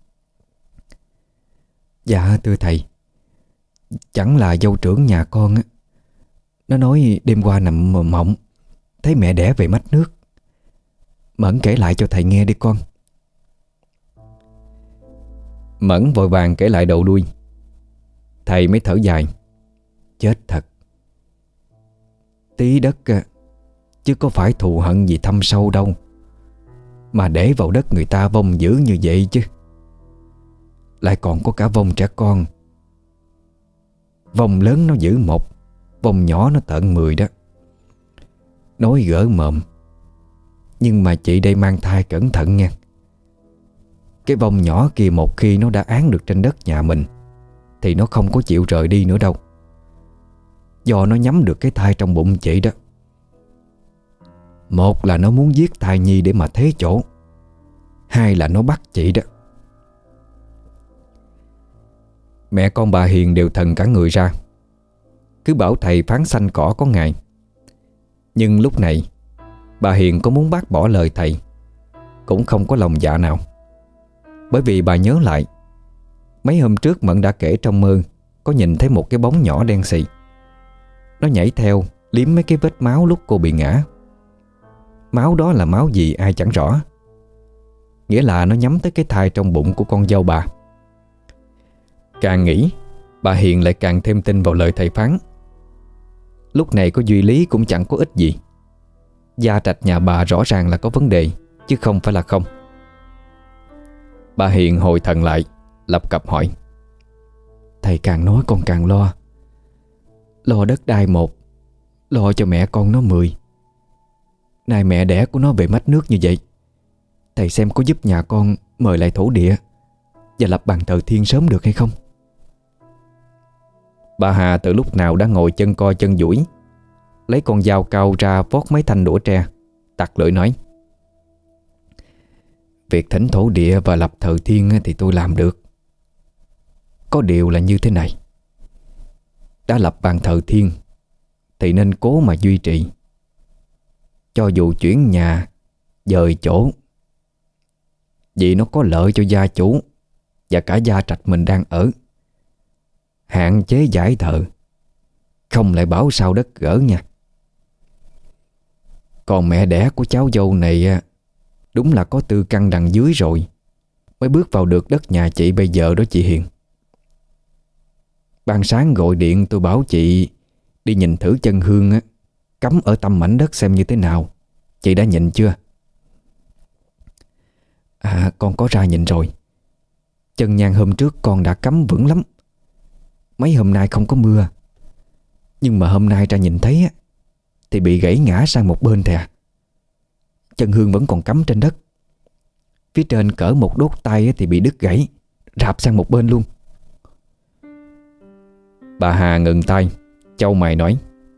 Dạ thưa thầy, chẳng là dâu trưởng nhà con á, nó nói đêm qua nằm mơ mộng thấy mẹ đẻ về mách nước. Mẫn kể lại cho thầy nghe đi con. Mẫn vội vàng kể lại đầu đuôi. Thầy mới thở dài. Chết thật. Tí đất chứ có phải thù hận gì thâm sâu đâu, mà để vào đất người ta vong dữ như vậy chứ. Lại còn có cả vong trẻ con. Vong lớn nó giữ một, vong nhỏ nó tận mười đó. Nói gỡ mồm, nhưng mà chị đây mang thai cẩn thận nha. Cái vong nhỏ kia một khi nó đã án được trên đất nhà mình thì nó không có chịu rời đi nữa đâu. Do nó nhắm được cái thai trong bụng chị đó. Một là nó muốn giết thai nhi để mà thế chỗ, hai là nó bắt chị đó. Mẹ con bà Hiền đều thần cả người ra, cứ bảo thầy phán sanh cỏ có ngày. Nhưng lúc này bà Hiền có muốn bác bỏ lời thầy cũng không có lòng dạ nào. Bởi vì bà nhớ lại mấy hôm trước Mận đã kể trong mơ có nhìn thấy một cái bóng nhỏ đen xì. Nó nhảy theo liếm mấy cái vết máu lúc cô bị ngã. Máu đó là máu gì ai chẳng rõ, nghĩa là nó nhắm tới cái thai trong bụng của con dâu bà. Càng nghĩ bà Hiền lại càng thêm tin vào lời thầy phán. Lúc này có duy lý cũng chẳng có ích gì. Gia trạch nhà bà rõ ràng là có vấn đề, chứ không phải là không. Bà Hiền hồi thần lại, lập cập hỏi. Thầy càng nói con càng lo. Lo đất đai một, lo cho mẹ con nó mười. Này mẹ đẻ của nó về mách nước như vậy, thầy xem có giúp nhà con mời lại thổ địa và lập bàn thờ thiên sớm được hay không? Bà Hà từ lúc nào đã ngồi chân co chân duỗi, lấy con dao cao ra vót mấy thanh đũa tre, tặc lưỡi nói. Việc thỉnh thổ địa và lập thờ thiên thì tôi làm được. Có điều là như thế này. Đã lập bàn thờ thiên thì nên cố mà duy trì. Cho dù chuyển nhà, dời chỗ, vì nó có lợi cho gia chủ và cả gia trạch mình đang ở. Hạn chế giải thờ, không lại bảo sao đất gỡ nha. Còn mẹ đẻ của cháu dâu này đúng là có tư căn đằng dưới rồi mới bước vào được đất nhà chị bây giờ đó chị Hiền. Ban sáng gọi điện tôi bảo chị đi nhìn thử chân hương á, cắm ở tâm mảnh đất xem như thế nào. Chị đã nhìn chưa? À, con có ra nhìn rồi. Chân nhang hôm trước con đã cắm vững lắm. Mấy hôm nay không có mưa, nhưng mà hôm nay ra nhìn thấy á, thì bị gãy ngã sang một bên thè. Chân hương vẫn còn cắm trên đất. Phía trên cỡ một đốt tay thì bị đứt gãy, rạp sang một bên luôn. Bà Hà ngừng tay, chau mày nói.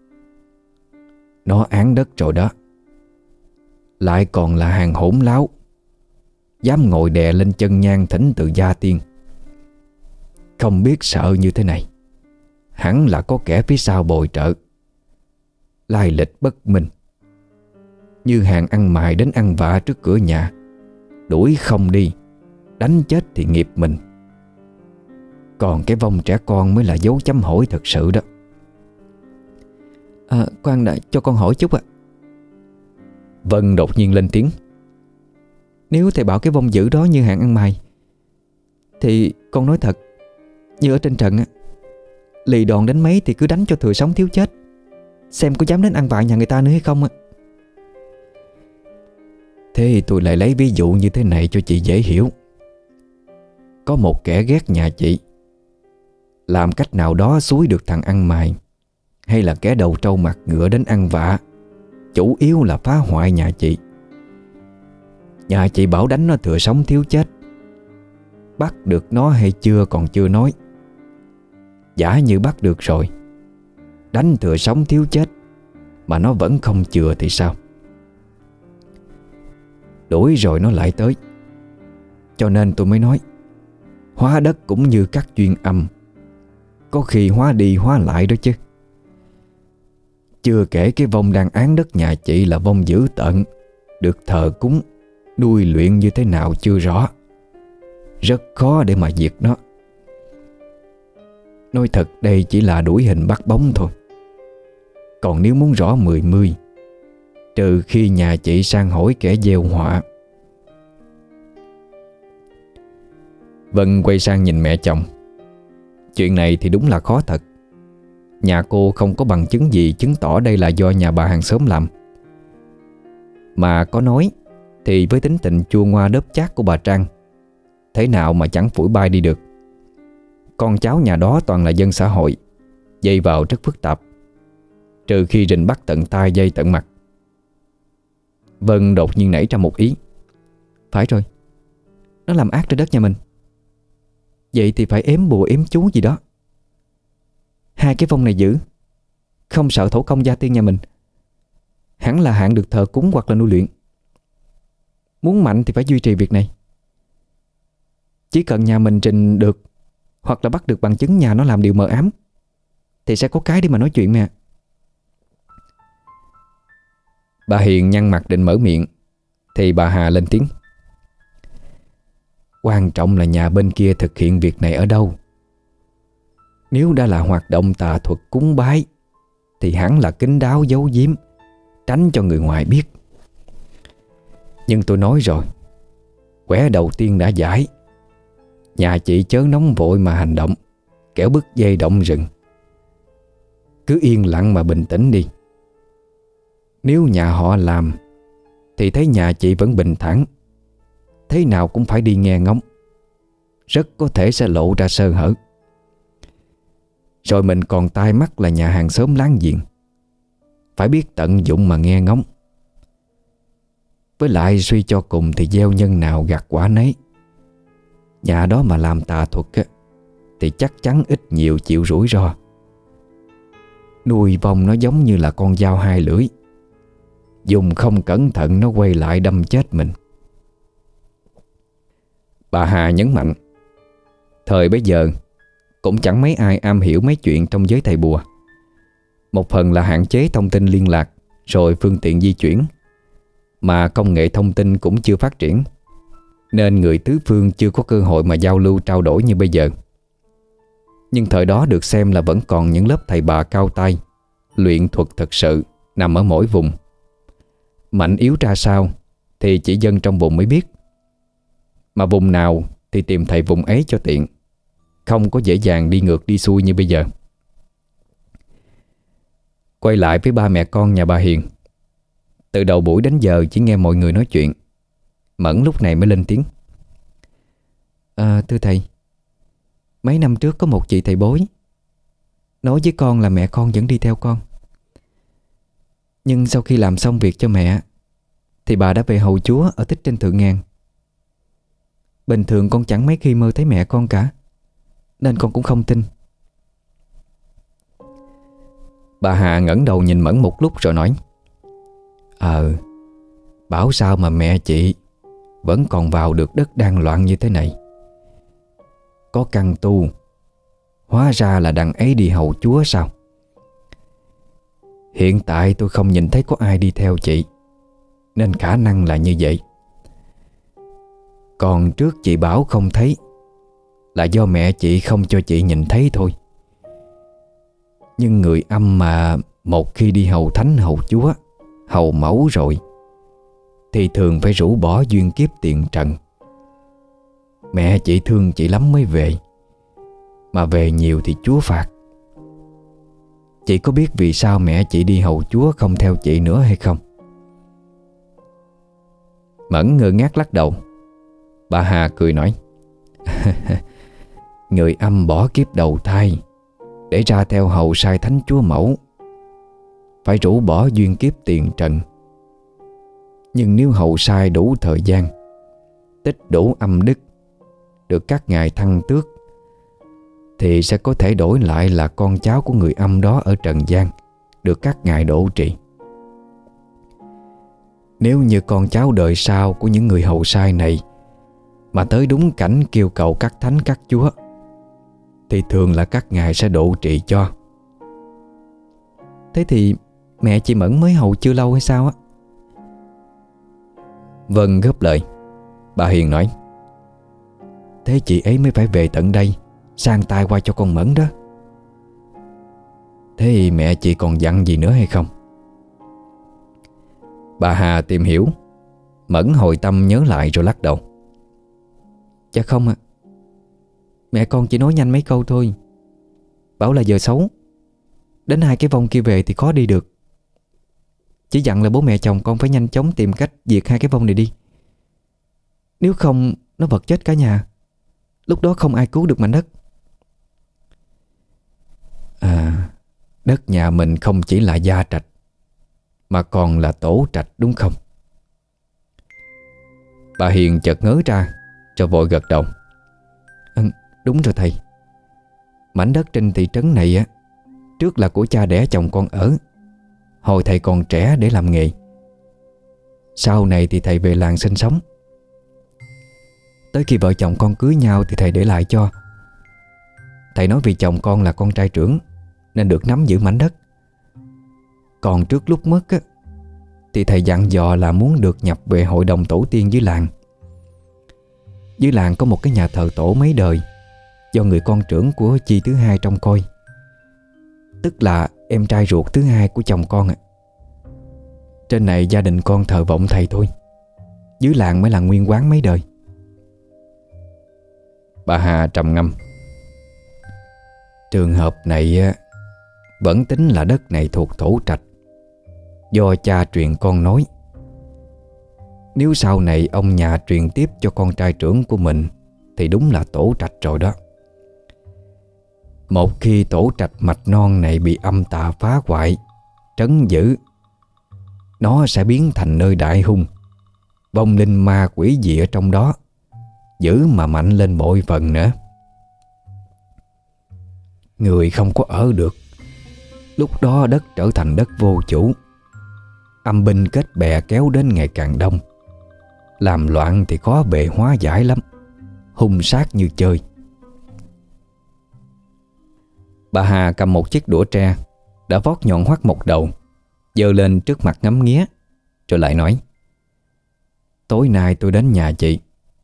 Nó án đất rồi đó. Lại còn là hàng hỗn láo, dám ngồi đè lên chân nhang thỉnh từ gia tiên. Không biết sợ như thế này, hẳn là có kẻ phía sau bồi trợ. Lai lịch bất minh, như hàng ăn mày đến ăn vạ trước cửa nhà, đuổi không đi, đánh chết thì nghiệp mình. Còn cái vong trẻ con mới là dấu chấm hỏi thật sự đó. À, khoan đã, cho con hỏi chút ạ. Vân đột nhiên lên tiếng. Nếu thầy bảo cái vong dữ đó như hàng ăn mày, thì con nói thật, như ở trên trận á, lì đòn đến mấy thì cứ đánh cho thừa sống thiếu chết, xem có dám đến ăn vạ nhà người ta nữa hay không á. Thế thì tôi lại lấy ví dụ như thế này cho chị dễ hiểu. Có một kẻ ghét nhà chị, làm cách nào đó xúi được thằng ăn mày hay là kẻ đầu trâu mặt ngựa đến ăn vạ, chủ yếu là phá hoại nhà chị. Nhà chị bảo đánh nó thừa sống thiếu chết. Bắt được nó hay chưa còn chưa nói. Giả như bắt được rồi, đánh thừa sống thiếu chết mà nó vẫn không chừa thì sao? Đuổi rồi nó lại tới. Cho nên tôi mới nói, hóa đất cũng như các duyên âm, có khi hóa đi hóa lại đó chứ. Chưa kể cái vong đang án đất nhà chị là vong dữ tợn, được thờ cúng, nuôi luyện như thế nào chưa rõ. Rất khó để mà diệt nó. Nói thật đây chỉ là đuổi hình bắt bóng thôi. Còn nếu muốn rõ mười mươi, trừ khi nhà chị sang hỏi kẻ gieo họa. Vân quay sang nhìn mẹ chồng. Chuyện này thì đúng là khó thật. Nhà cô không có bằng chứng gì chứng tỏ đây là do nhà bà hàng xóm làm. Mà có nói thì với tính tình chua ngoa đớp chát của bà Trang, thế nào mà chẳng phủi bay đi được. Con cháu nhà đó toàn là dân xã hội, dây vào rất phức tạp, trừ khi rình bắt tận tay dây tận mặt. Vân đột nhiên nảy ra một ý. Phải rồi, nó làm ác trên đất nhà mình. Vậy thì phải ếm bùa ếm chú gì đó. Hai cái phong này giữ, không sợ thổ công gia tiên nhà mình. Hẳn là hạng được thờ cúng hoặc là nuôi luyện. Muốn mạnh thì phải duy trì việc này. Chỉ cần nhà mình trình được hoặc là bắt được bằng chứng nhà nó làm điều mờ ám thì sẽ có cái để mà nói chuyện mẹ. Bà Hiền nhăn mặt định mở miệng thì bà Hà lên tiếng. Quan trọng là nhà bên kia thực hiện việc này ở đâu. Nếu đã là hoạt động tà thuật cúng bái thì hẳn là kín đáo giấu giếm, tránh cho người ngoài biết. Nhưng tôi nói rồi, quẻ đầu tiên đã giải. Nhà chị chớ nóng vội mà hành động, kẻo bứt dây động rừng. Cứ yên lặng mà bình tĩnh đi. Nếu nhà họ làm thì thấy nhà chị vẫn bình thản, thế nào cũng phải đi nghe ngóng, rất có thể sẽ lộ ra sơ hở. Rồi mình còn tai mắt là nhà hàng xóm láng giềng, phải biết tận dụng mà nghe ngóng. Với lại suy cho cùng thì gieo nhân nào gặt quả nấy. Nhà đó mà làm tà thuật á, thì chắc chắn ít nhiều chịu rủi ro. Nuôi vong nó giống như là con dao hai lưỡi, dùng không cẩn thận nó quay lại đâm chết mình. Bà Hà nhấn mạnh, thời bấy giờ cũng chẳng mấy ai am hiểu mấy chuyện trong giới thầy bùa. Một phần là hạn chế thông tin liên lạc, rồi phương tiện di chuyển, mà công nghệ thông tin cũng chưa phát triển, nên người tứ phương chưa có cơ hội mà giao lưu trao đổi như bây giờ. Nhưng thời đó được xem là vẫn còn những lớp thầy bà cao tay, luyện thuật thực sự nằm ở mỗi vùng. Mạnh yếu ra sao thì chỉ dân trong vùng mới biết. Mà vùng nào thì tìm thầy vùng ấy cho tiện, không có dễ dàng đi ngược đi xuôi như bây giờ. Quay lại với ba mẹ con nhà bà Hiền. Từ đầu buổi đến giờ chỉ nghe mọi người nói chuyện. Mẫn lúc này mới lên tiếng. À, thưa thầy, mấy năm trước có một chị thầy bói nói với con là mẹ con vẫn đi theo con. Nhưng sau khi làm xong việc cho mẹ thì bà đã về hầu chúa ở tích trên Thượng Ngàn. Bình thường con chẳng mấy khi mơ thấy mẹ con cả, nên con cũng không tin. Bà Hà ngẩng đầu nhìn Mẫn một lúc rồi nói. Ờ, bảo sao mà mẹ chị vẫn còn vào được đất đang loạn như thế này. Có căn tu, hóa ra là đằng ấy đi hầu chúa sao? Hiện tại tôi không nhìn thấy có ai đi theo chị, nên khả năng là như vậy. Còn trước chị bảo không thấy là do mẹ chị không cho chị nhìn thấy thôi. Nhưng người âm mà một khi đi hầu thánh hầu chúa, hầu mẫu rồi thì thường phải rũ bỏ duyên kiếp tiền trần. Mẹ chị thương chị lắm mới về, mà về nhiều thì chúa phạt. Chị có biết vì sao mẹ chị đi hầu chúa không theo chị nữa hay không? Mẫn ngơ ngác lắc đầu. Bà Hà cười nói. Người âm bỏ kiếp đầu thai để ra theo hầu sai thánh chúa mẫu, phải rũ bỏ duyên kiếp tiền trần. Nhưng nếu hầu sai đủ thời gian, tích đủ âm đức, được các ngài thăng tước, thì sẽ có thể đổi lại là con cháu của người âm đó ở trần gian, được các ngài độ trị. Nếu như con cháu đời sau của những người hầu sai này mà tới đúng cảnh kêu cầu các thánh các chúa, thì thường là các ngài sẽ độ trị cho. Thế thì mẹ chị Mẫn mới hầu chưa lâu hay sao á? Vân góp lời. Bà Hiền nói. Thế chị ấy mới phải về tận đây sang tay qua cho con Mẫn đó. Thế thì mẹ chị còn dặn gì nữa hay không? Bà Hà tìm hiểu. Mẫn hồi tâm nhớ lại rồi lắc đầu. Dạ không ạ. Mẹ con chỉ nói nhanh mấy câu thôi, bảo là giờ xấu, đến hai cái vong kia về thì khó đi được. Chỉ dặn là bố mẹ chồng con phải nhanh chóng tìm cách diệt hai cái vong này đi. Nếu không nó vật chết cả nhà, lúc đó không ai cứu được mảnh đất. À, đất nhà mình không chỉ là gia trạch mà còn là tổ trạch đúng không? Bà Hiền chợt ngớ ra rồi vội gật đầu. Ừ, đúng rồi thầy. Mảnh đất trên thị trấn này á, trước là của cha đẻ chồng con ở, hồi thầy còn trẻ để làm nghề. Sau này thì thầy về làng sinh sống. Tới khi vợ chồng con cưới nhau thì thầy để lại cho. Thầy nói vì chồng con là con trai trưởng nên được nắm giữ mảnh đất. Còn trước lúc mất á, thì thầy dặn dò là muốn được nhập về hội đồng tổ tiên dưới làng. Dưới làng có một cái nhà thờ tổ mấy đời do người con trưởng của chị thứ hai trông coi, tức là em trai ruột thứ hai của chồng con ạ. Trên này gia đình con thờ vọng thầy thôi, dưới làng mới là nguyên quán mấy đời. Bà Hà trầm ngâm. Trường hợp này á, vẫn tính là đất này thuộc tổ trạch, do cha truyền con nối. Nếu sau này ông nhà truyền tiếp cho con trai trưởng của mình thì đúng là tổ trạch rồi đó. Một khi tổ trạch mạch non này bị âm tà phá hoại, trấn giữ, nó sẽ biến thành nơi đại hung, vong linh ma quỷ gì ở trong đó dữ mà mạnh lên bội phần nữa. Người không có ở được, lúc đó đất trở thành đất vô chủ, âm binh kết bè kéo đến ngày càng đông. Làm loạn thì khó bề hóa giải lắm, hung sát như chơi. Bà Hà cầm một chiếc đũa tre đã vót nhọn hoắt một đầu, giơ lên trước mặt ngắm nghía, rồi lại nói: Tối nay tôi đến nhà chị.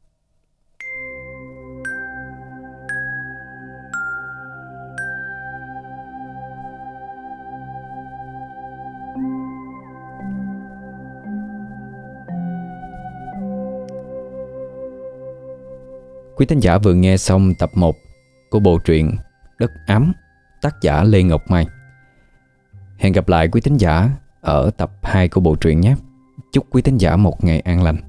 Quý thính giả vừa nghe xong tập một của bộ truyện Đất Ám, tác giả Lê Ngọc Mai. Hẹn gặp lại quý thính giả ở tập hai của bộ truyện nhé. Chúc quý thính giả một ngày an lành.